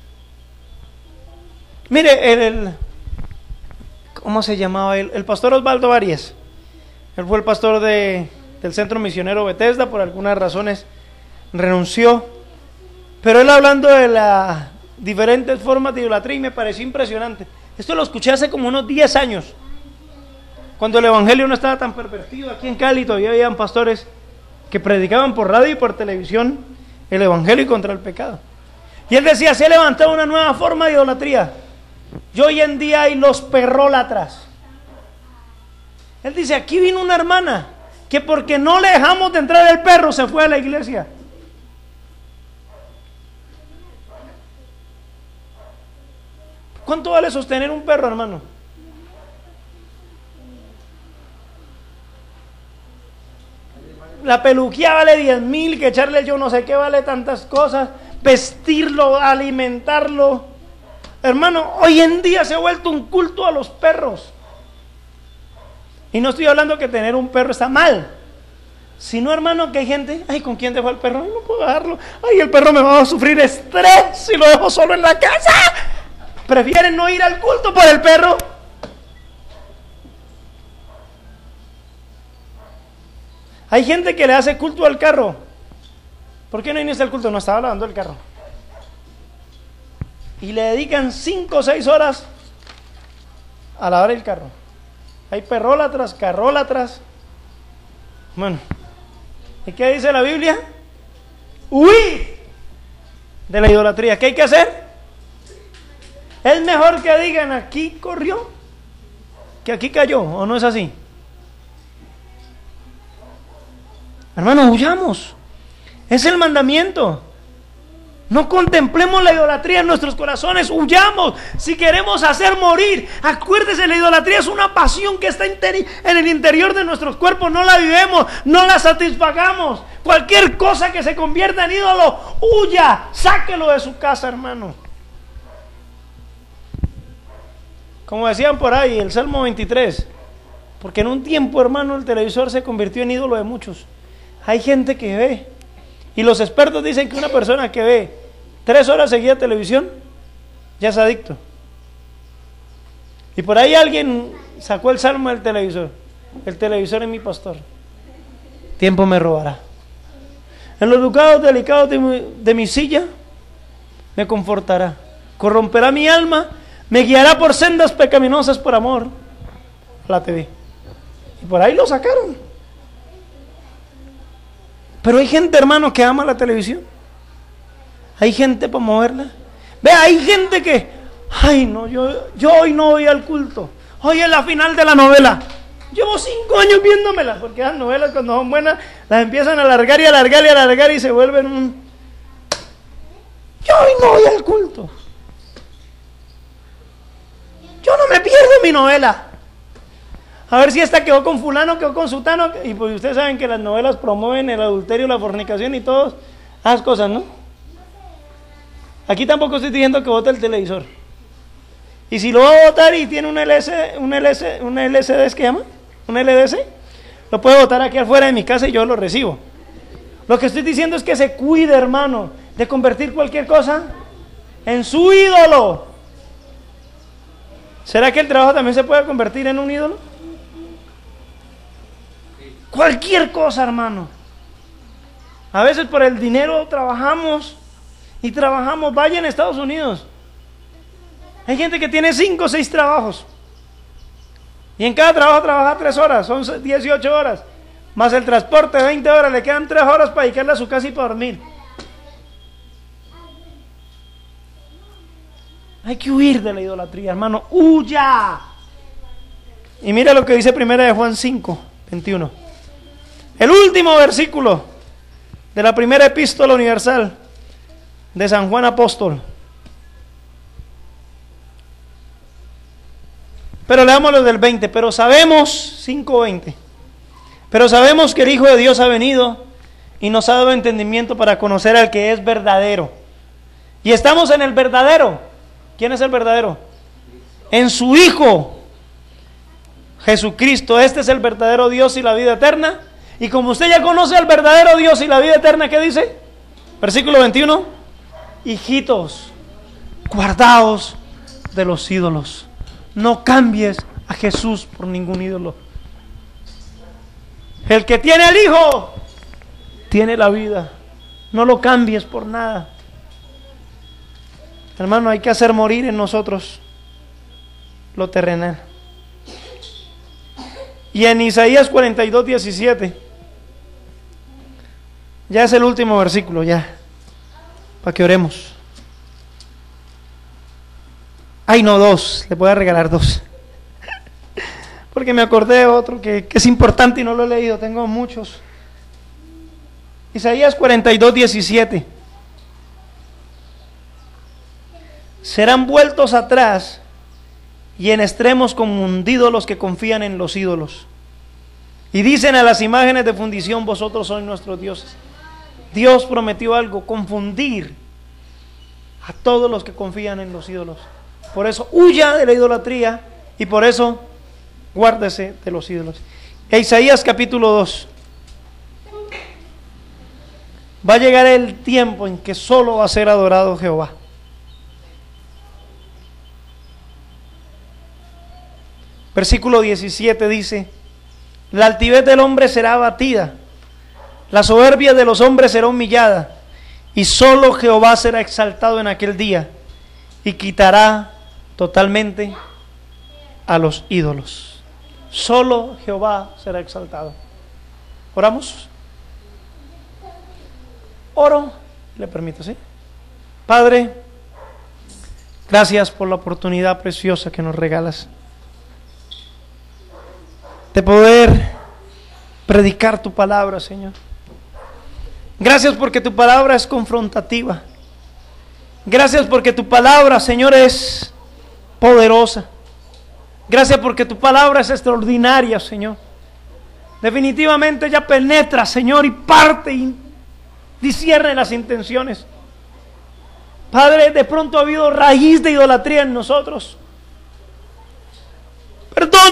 Mire, ¿cómo se llamaba él? El pastor Osvaldo Arias. Él fue el pastor del Centro Misionero Bethesda, por algunas razones renunció. Pero él hablando de las diferentes formas de idolatría, y me pareció impresionante. Esto lo escuché hace como unos 10 años, cuando el evangelio no estaba tan pervertido. Aquí en Cali todavía habían pastores que predicaban por radio y por televisión el evangelio y contra el pecado. Y él decía, se ha levantado una nueva forma de idolatría. Y hoy en día hay los perrólatras. Él dice, aquí vino una hermana que porque no le dejamos de entrar el perro se fue a la iglesia. ¿Cuánto vale sostener un perro, hermano? La peluquía vale 10,000, que echarle yo no sé qué vale tantas cosas, vestirlo, alimentarlo. Hermano, hoy en día se ha vuelto un culto a los perros. Y no estoy hablando que tener un perro está mal, sino, hermano, que hay gente, ay, ¿con quién dejó el perro? Ay, no puedo dejarlo. Ay, el perro me va a sufrir estrés si lo dejo solo en la casa. Prefieren no ir al culto por el perro. Hay gente que le hace culto al carro. ¿Por qué no inicia el culto? No, estaba lavando el carro. Y le dedican 5 o 6 horas a lavar el carro. Hay perrólatras, carrólatras. Bueno, ¿y qué dice la Biblia? Huir de la idolatría. ¿Qué hay que hacer? Es mejor que digan, aquí corrió, que aquí cayó, ¿o no es así? Hermanos, huyamos. Es el mandamiento. No contemplemos la idolatría en nuestros corazones, huyamos. Si queremos hacer morir, acuérdese, la idolatría es una pasión que está en el interior de nuestros cuerpos. No la vivemos, no la satisfagamos. Cualquier cosa que se convierta en ídolo, huya, sáquelo de su casa, hermano. Como decían por ahí, el Salmo 23, porque en un tiempo, hermano, el televisor se convirtió en ídolo de muchos. Hay gente que ve, y los expertos dicen que una persona que ve 3 horas seguidas televisión, ya es adicto. Y por ahí alguien sacó el salmo del televisor. El televisor es mi pastor, tiempo me robará. En los lugares delicados de mi silla me confortará. Corromperá mi alma, me guiará por sendas pecaminosas por amor a la TV. Y por ahí lo sacaron. Pero hay gente, hermano, que ama la televisión. Hay gente para moverla. Vea, hay gente que, ay no, yo hoy no voy al culto. Hoy es la final de la novela. Llevo 5 años viéndomelas, porque las novelas cuando son buenas las empiezan a alargar y alargar y alargar y se vuelven un... Yo hoy no voy al culto. Yo no me pierdo mi novela. A ver si esta quedó con fulano, quedó con sutano. Y pues ustedes saben que las novelas promueven el adulterio, la fornicación y todas esas cosas, ¿no? Aquí tampoco estoy diciendo que vote el televisor. Y si lo va a votar y tiene un LCD, ¿es que llama? ¿Un LDC? Lo puede votar aquí afuera de mi casa y yo lo recibo. Lo que estoy diciendo es que se cuide, hermano, de convertir cualquier cosa en su ídolo. ¿Será que el trabajo también se puede convertir en un ídolo? Cualquier cosa, hermano. A veces por el dinero trabajamos y trabajamos. Vaya en Estados Unidos. Hay gente que tiene 5 o 6 trabajos. Y en cada trabajo trabaja 3 horas, son 18 horas. Más el transporte, 20 horas, le quedan 3 horas para dedicarle a su casa y para dormir. Hay que huir de la idolatría, hermano. ¡Huya! Y mira lo que dice 1 de Juan 5, 21. El último versículo de la primera epístola universal de San Juan Apóstol. Pero leamos lo del 20. Pero sabemos, 5:20. Pero sabemos que el Hijo de Dios ha venido y nos ha dado entendimiento para conocer al que es verdadero. Y estamos en el verdadero. ¿Quién es el verdadero? En su Hijo Jesucristo. Este es el verdadero Dios y la vida eterna. Y como usted ya conoce al verdadero Dios y la vida eterna, ¿qué dice? Versículo 21. Hijitos, guardaos de los ídolos. No cambies a Jesús por ningún ídolo. El que tiene al Hijo tiene la vida. No lo cambies por nada. Hermano, hay que hacer morir en nosotros lo terrenal. Y en Isaías 42:17, ya es el último versículo, ya, para que oremos. Ay, no, 2, le voy a regalar 2. Porque me acordé de otro que es importante y no lo he leído, tengo muchos. Isaías 42:17. Serán vueltos atrás y en extremos confundidos los que confían en los ídolos. Y dicen a las imágenes de fundición, vosotros sois nuestros dioses. Dios prometió algo, confundir a todos los que confían en los ídolos. Por eso huya de la idolatría y por eso guárdese de los ídolos. Isaías capítulo 2. Va a llegar el tiempo en que solo va a ser adorado Jehová. Versículo 17 dice: la altivez del hombre será abatida, la soberbia de los hombres será humillada, y solo Jehová será exaltado en aquel día, y quitará totalmente a los ídolos. Solo Jehová será exaltado. ¿Oramos? Oro, le permito, ¿sí? Padre, gracias por la oportunidad preciosa que nos regalas de poder predicar tu palabra, Señor. Gracias porque tu palabra es confrontativa. Gracias porque tu palabra, Señor, es poderosa. Gracias porque tu palabra es extraordinaria, Señor. Definitivamente ella penetra, Señor, y parte y discierne las intenciones. Padre, de pronto ha habido raíz de idolatría en nosotros. Perdónanos,